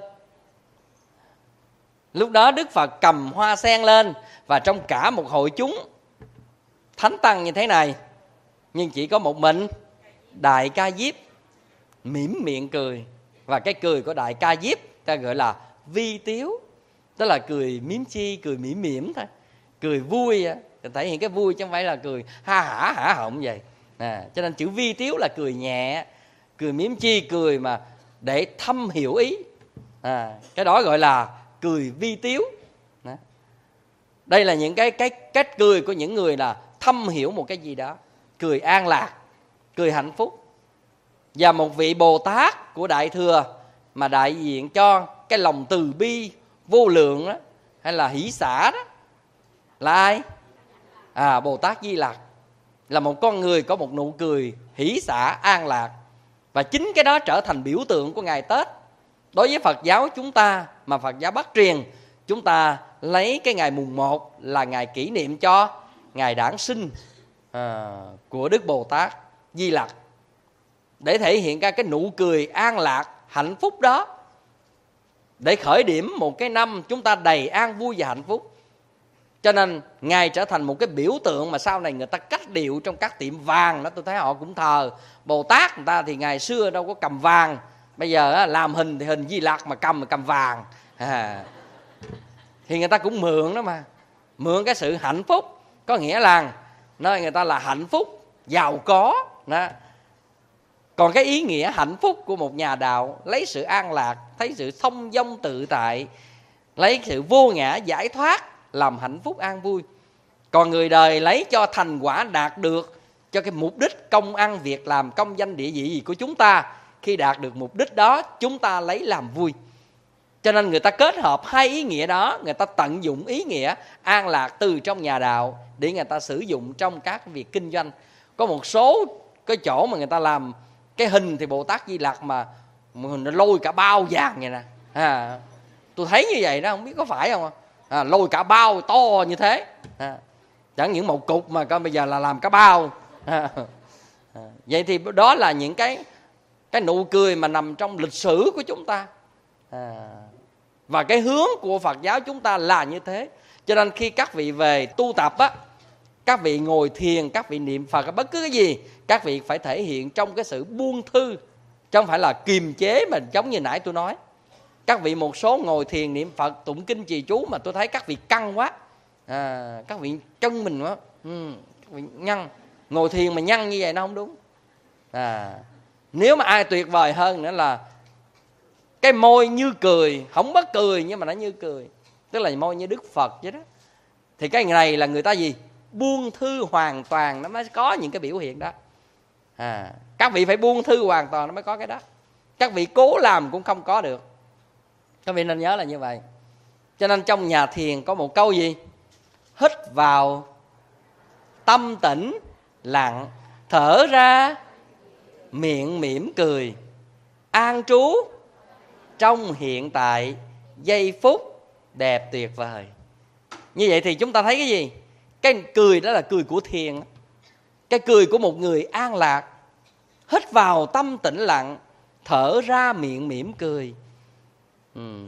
lúc đó Đức Phật cầm hoa sen lên, và trong cả một hội chúng thánh tăng như thế này, nhưng chỉ có một mình Đại Ca Diếp mỉm miệng cười. Và cái cười của Đại Ca Diếp ta gọi là vi tiếu, tức là cười mím chi, cười mỉm mỉm thôi, cười vui, thể hiện cái vui chứ không phải là cười ha hả hả họng vậy. À, cho nên chữ vi tiếu là cười nhẹ, cười mỉm chi, cười mà để thâm hiểu ý. À, cái đó gọi là cười vi tiếu. Đó. Đây là những cái cái cách cười của những người là thâm hiểu một cái gì đó, cười an lạc, cười hạnh phúc. Và một vị Bồ Tát của Đại Thừa mà đại diện cho cái lòng từ bi vô lượng đó, hay là hỷ xả đó, là ai? À, Bồ Tát Di Lặc là một con người có một nụ cười hỷ xả an lạc. Và chính cái đó trở thành biểu tượng của ngày Tết. Đối với Phật giáo chúng ta, mà Phật giáo Bắc truyền, chúng ta lấy cái ngày mùng một là ngày kỷ niệm cho ngày đản sinh à, của Đức Bồ Tát Di Lặc, để thể hiện ra cái nụ cười an lạc, hạnh phúc đó, để khởi điểm một cái năm chúng ta đầy an vui và hạnh phúc. Cho nên Ngài trở thành một cái biểu tượng mà sau này người ta cách điệu trong các tiệm vàng đó. Tôi thấy họ cũng thờ Bồ Tát, người ta thì ngày xưa đâu có cầm vàng. Bây giờ làm hình thì hình Di Lặc, mà cầm mà cầm vàng à. Thì người ta cũng mượn đó mà. Mượn cái sự hạnh phúc, có nghĩa là nơi người ta là hạnh phúc, giàu có đó. Còn cái ý nghĩa hạnh phúc của một nhà đạo, lấy sự an lạc, thấy sự thông dong tự tại, lấy sự vô ngã giải thoát làm hạnh phúc an vui. Còn người đời lấy cho thành quả đạt được, cho cái mục đích công ăn việc làm, công danh địa vị gì của chúng ta. Khi đạt được mục đích đó, chúng ta lấy làm vui. Cho nên người ta kết hợp hai ý nghĩa đó, người ta tận dụng ý nghĩa an lạc từ trong nhà đạo để người ta sử dụng trong các việc kinh doanh. Có một số cái chỗ mà người ta làm cái hình thì Bồ Tát Di Lặc mà nó lôi cả bao vàng vậy nè, à, tôi thấy như vậy đó, không biết có phải không à, lôi cả bao to như thế à, chẳng những một cục mà coi bây giờ là làm cả bao à, à, vậy thì đó là những cái cái nụ cười mà nằm trong lịch sử của chúng ta à, và cái hướng của Phật giáo chúng ta là như thế. Cho nên khi các vị về tu tập á, các vị ngồi thiền, các vị niệm Phật, bất cứ cái gì các vị phải thể hiện trong cái sự buông thư, chứ không phải là kiềm chế mà giống như nãy tôi nói. Các vị một số ngồi thiền niệm Phật tụng kinh trì chú mà tôi thấy các vị căng quá à, các vị chân mình quá ừ, các vị nhăn. Ngồi thiền mà nhăn như vậy nó không đúng à. Nếu mà ai tuyệt vời hơn nữa là cái môi như cười, không bất cười nhưng mà nó như cười, tức là môi như Đức Phật vậy đó. Thì cái này là người ta gì? Buông thư hoàn toàn nó mới có những cái biểu hiện đó à. Các vị phải buông thư hoàn toàn nó mới có cái đó. Các vị cố làm cũng không có được. Các vị nên nhớ là như vậy. Cho nên trong nhà thiền có một câu gì? Hít vào tâm tĩnh lặng, thở ra miệng mỉm cười, an trú trong hiện tại, giây phút đẹp tuyệt vời. Như vậy thì chúng ta thấy cái gì? Cái cười đó là cười của thiền, cái cười của một người an lạc. Hít vào tâm tĩnh lặng, thở ra miệng mỉm cười. uhm.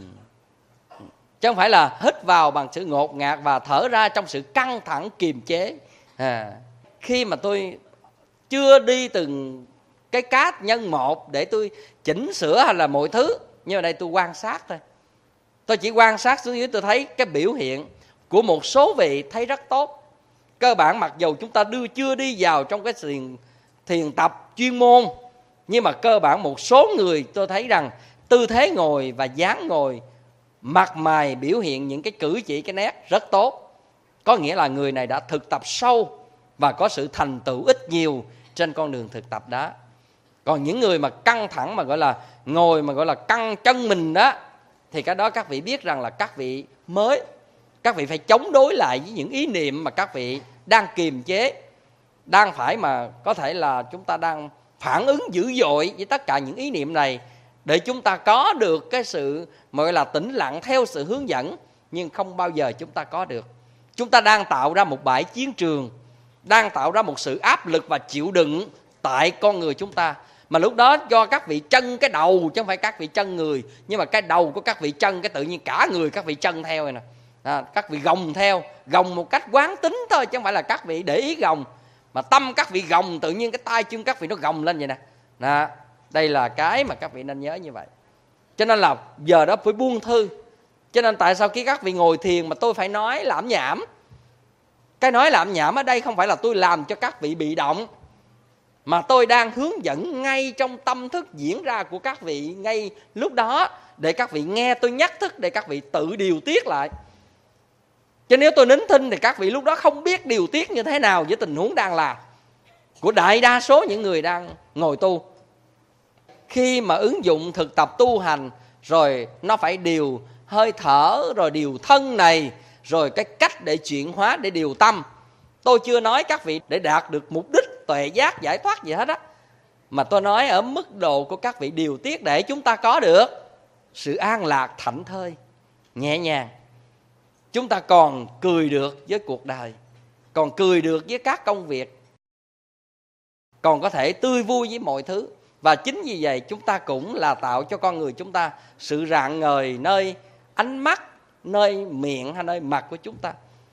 Chứ không phải là hít vào bằng sự ngột ngạt và thở ra trong sự căng thẳng kiềm chế à. Khi mà tôi chưa đi từng cái cát nhân một để tôi chỉnh sửa hay là mọi thứ, nhưng mà đây tôi quan sát thôi. Tôi chỉ quan sát xuống dưới, tôi thấy cái biểu hiện của một số vị thấy rất tốt. Cơ bản mặc dù chúng ta đưa chưa đi vào trong cái thiền, thiền tập chuyên môn, nhưng mà cơ bản một số người tôi thấy rằng tư thế ngồi và dáng ngồi, mặt mày biểu hiện những cái cử chỉ, cái nét rất tốt. Có nghĩa là người này đã thực tập sâu và có sự thành tựu ít nhiều trên con đường thực tập đó. Còn những người mà căng thẳng mà gọi là ngồi mà gọi là căng chân mình đó, thì cái đó các vị biết rằng là các vị mới, các vị phải chống đối lại với những ý niệm mà các vị đang kiềm chế, đang phải mà có thể là chúng ta đang phản ứng dữ dội với tất cả những ý niệm này, để chúng ta có được cái sự gọi là tĩnh lặng theo sự hướng dẫn, nhưng không bao giờ chúng ta có được. Chúng ta đang tạo ra một bãi chiến trường, đang tạo ra một sự áp lực và chịu đựng tại con người chúng ta. Mà lúc đó do các vị chân cái đầu, chứ không phải các vị chân người, nhưng mà cái đầu của các vị chân, cái tự nhiên cả người các vị chân theo này nè à, các vị gồng theo, gồng một cách quán tính thôi, chứ không phải là các vị để ý gồng, mà tâm các vị gồng, tự nhiên cái tay chân các vị nó gồng lên vậy nè à, đây là cái mà các vị nên nhớ như vậy. Cho nên là giờ đó phải buông thư. Cho nên tại sao khi các vị ngồi thiền mà tôi phải nói lảm nhảm? Cái nói lảm nhảm ở đây không phải là tôi làm cho các vị bị động, mà tôi đang hướng dẫn ngay trong tâm thức diễn ra của các vị ngay lúc đó, để các vị nghe tôi nhắc thức, để các vị tự điều tiết lại. Chứ nếu tôi nín thinh thì các vị lúc đó không biết điều tiết như thế nào với tình huống đang là của đại đa số những người đang ngồi tu. Khi mà ứng dụng thực tập tu hành rồi nó phải điều hơi thở, rồi điều thân này, rồi cái cách để chuyển hóa, để điều tâm. Tôi chưa nói các vị để đạt được mục đích tuệ giác giải thoát gì hết á, mà tôi nói ở mức độ của các vị điều tiết để chúng ta có được sự an lạc thảnh thơi, nhẹ nhàng. Chúng ta còn cười được với cuộc đời, còn cười được với các công việc, còn có thể tươi vui với mọi thứ. Và chính vì vậy chúng ta cũng là tạo cho con người chúng ta sự rạng ngời nơi ánh mắt, nơi miệng hay nơi mặt của chúng ta.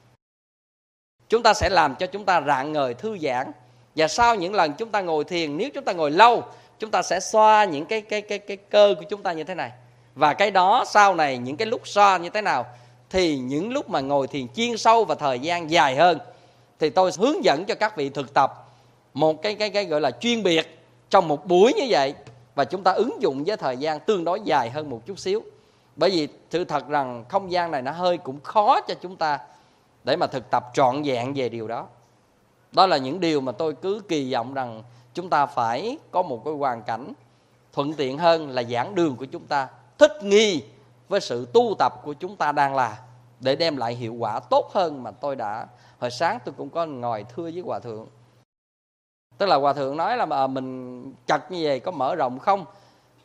Chúng ta sẽ làm cho chúng ta rạng ngời, thư giãn. Và sau những lần chúng ta ngồi thiền, nếu chúng ta ngồi lâu, chúng ta sẽ xoa những cái, cái, cái, cái cơ của chúng ta như thế này. Và cái đó sau này, những cái lúc xoa như thế nào, thì những lúc mà ngồi thiền chuyên sâu và thời gian dài hơn, thì tôi hướng dẫn cho các vị thực tập một cái, cái, cái gọi là chuyên biệt trong một buổi như vậy. Và chúng ta ứng dụng với thời gian tương đối dài hơn một chút xíu. Bởi vì sự thật rằng không gian này nó hơi cũng khó cho chúng ta để mà thực tập trọn vẹn về điều đó. Đó là những điều mà tôi cứ kỳ vọng rằng chúng ta phải có một cái hoàn cảnh thuận tiện hơn là giảng đường của chúng ta thích nghi với sự tu tập của chúng ta đang là, để đem lại hiệu quả tốt hơn. Mà tôi đã, hồi sáng tôi cũng có ngồi thưa với Hòa Thượng. Tức là Hòa Thượng nói là mà mình chật như vậy có mở rộng không?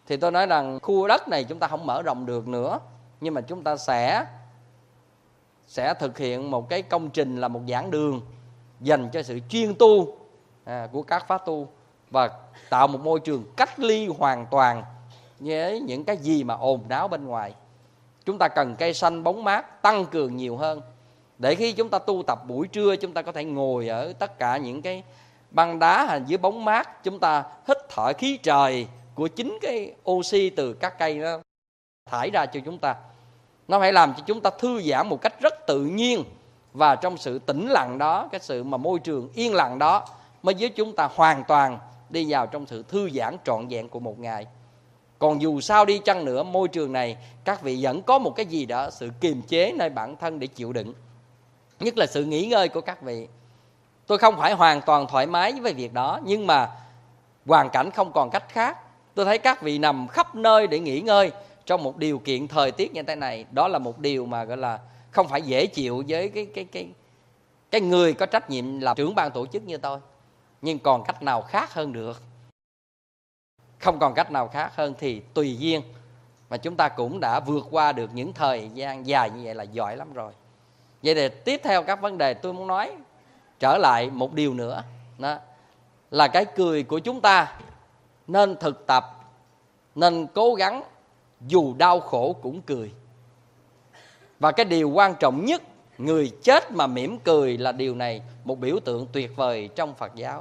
Thì tôi nói rằng khu đất này chúng ta không mở rộng được nữa, nhưng mà chúng ta sẽ sẽ thực hiện một cái công trình là một giảng đường dành cho sự chuyên tu à, của các pháp tu, và tạo một môi trường cách ly hoàn toàn với những cái gì mà ồn náo bên ngoài. Chúng ta cần cây xanh bóng mát tăng cường nhiều hơn, để khi chúng ta tu tập buổi trưa, chúng ta có thể ngồi ở tất cả những cái băng đá hay dưới bóng mát, chúng ta hít thở khí trời của chính cái oxy từ các cây nó thải ra cho chúng ta. Nó phải làm cho chúng ta thư giãn một cách rất tự nhiên, và trong sự tĩnh lặng đó, cái sự mà môi trường yên lặng đó mới giúp chúng ta hoàn toàn đi vào trong sự thư giãn trọn vẹn của một ngày. Còn dù sao đi chăng nữa, môi trường này các vị vẫn có một cái gì đó, sự kiềm chế nơi bản thân để chịu đựng, nhất là sự nghỉ ngơi của các vị. Tôi không phải hoàn toàn thoải mái với việc đó, nhưng mà hoàn cảnh không còn cách khác. Tôi thấy các vị nằm khắp nơi để nghỉ ngơi trong một điều kiện thời tiết như thế này. Đó là một điều mà gọi là không phải dễ chịu với cái, cái, cái, cái người có trách nhiệm làm trưởng ban tổ chức như tôi. Nhưng còn cách nào khác hơn được. Không còn cách nào khác hơn thì tùy duyên. Mà chúng ta cũng đã vượt qua được những thời gian dài như vậy là giỏi lắm rồi. Vậy thì tiếp theo các vấn đề tôi muốn nói trở lại một điều nữa, đó là cái cười của chúng ta nên thực tập, nên cố gắng dù đau khổ cũng cười. Và cái điều quan trọng nhất, người chết mà mỉm cười là điều này một biểu tượng tuyệt vời trong Phật giáo.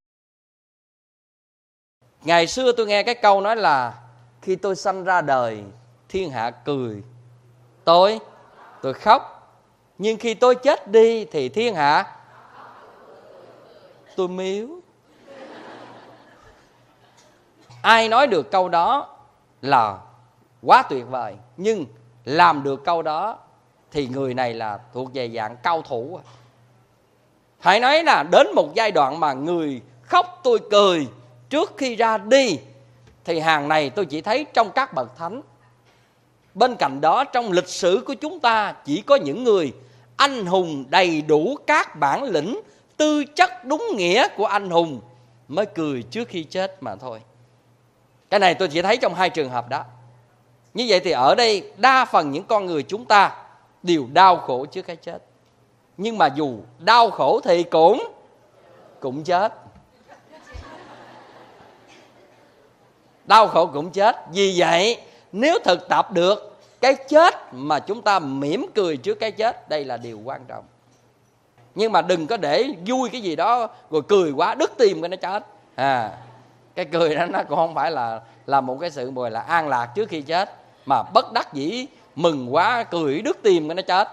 Ngày xưa tôi nghe cái câu nói là khi tôi sanh ra đời thiên hạ cười, tôi tôi khóc. Nhưng khi tôi chết đi thì thiên hạ tôi miếu. Ai nói được câu đó là quá tuyệt vời, nhưng làm được câu đó thì người này là thuộc về dạng cao thủ. Hãy nói là đến một giai đoạn mà người khóc tôi cười trước khi ra đi, thì hàng này tôi chỉ thấy trong các bậc thánh. Bên cạnh đó, trong lịch sử của chúng ta chỉ có những người anh hùng đầy đủ các bản lĩnh, tư chất đúng nghĩa của anh hùng mới cười trước khi chết mà thôi. Cái này tôi chỉ thấy trong hai trường hợp đó. Như vậy thì ở đây đa phần những con người chúng ta đều đau khổ trước cái chết. Nhưng mà dù đau khổ thì cũng cũng chết. Đau khổ cũng chết. Vì vậy nếu thực tập được cái chết mà chúng ta mỉm cười trước cái chết, đây là điều quan trọng. Nhưng mà đừng có để vui cái gì đó rồi cười quá đứt tim cái nó chết. À, cái cười đó nó cũng không phải là là một cái sự gọi là an lạc trước khi chết, mà bất đắc dĩ mừng quá cười đứt tim cái nó chết.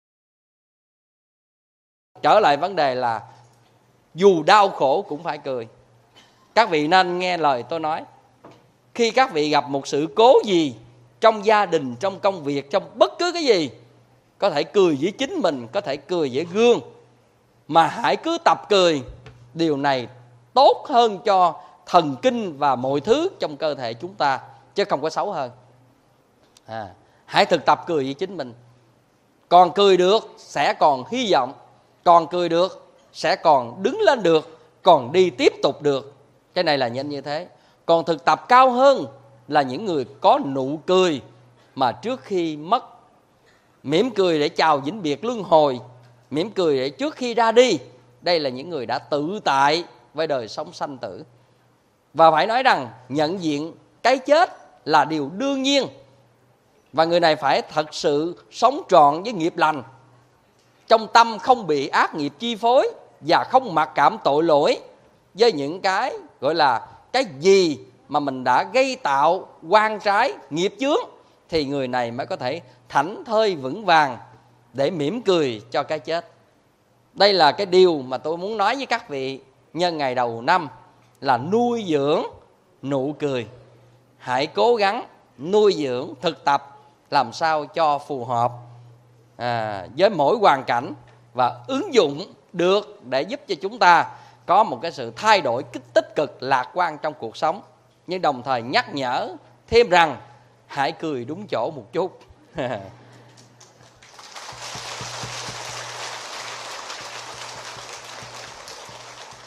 Trở lại vấn đề là dù đau khổ cũng phải cười. Các vị nên nghe lời tôi nói. Khi các vị gặp một sự cố gì trong gia đình, trong công việc, trong bất cứ cái gì, có thể cười với chính mình, có thể cười với gương, mà hãy cứ tập cười. Điều này tốt hơn cho thần kinh và mọi thứ trong cơ thể chúng ta, chứ không có xấu hơn. À, hãy thực tập cười với chính mình. Còn cười được sẽ còn hy vọng, còn cười được sẽ còn đứng lên được, còn đi tiếp tục được. Cái này là nhanh như thế. Còn thực tập cao hơn là những người có nụ cười mà trước khi mất, mỉm cười để chào vĩnh biệt luân hồi, mỉm cười để trước khi ra đi. Đây là những người đã tự tại với đời sống sanh tử. Và phải nói rằng nhận diện cái chết là điều đương nhiên. Và người này phải thật sự sống trọn với nghiệp lành, trong tâm không bị ác nghiệp chi phối, và không mặc cảm tội lỗi với những cái gọi là cái gì mà mình đã gây tạo oan trái nghiệp chướng, thì người này mới có thể thảnh thơi vững vàng để mỉm cười cho cái chết. Đây là cái điều mà tôi muốn nói với các vị nhân ngày đầu năm, là nuôi dưỡng nụ cười. Hãy cố gắng nuôi dưỡng, thực tập làm sao cho phù hợp à, với mỗi hoàn cảnh, và ứng dụng được để giúp cho chúng ta có một cái sự thay đổi tích cực, lạc quan trong cuộc sống. Nhưng đồng thời nhắc nhở thêm rằng hãy cười đúng chỗ một chút.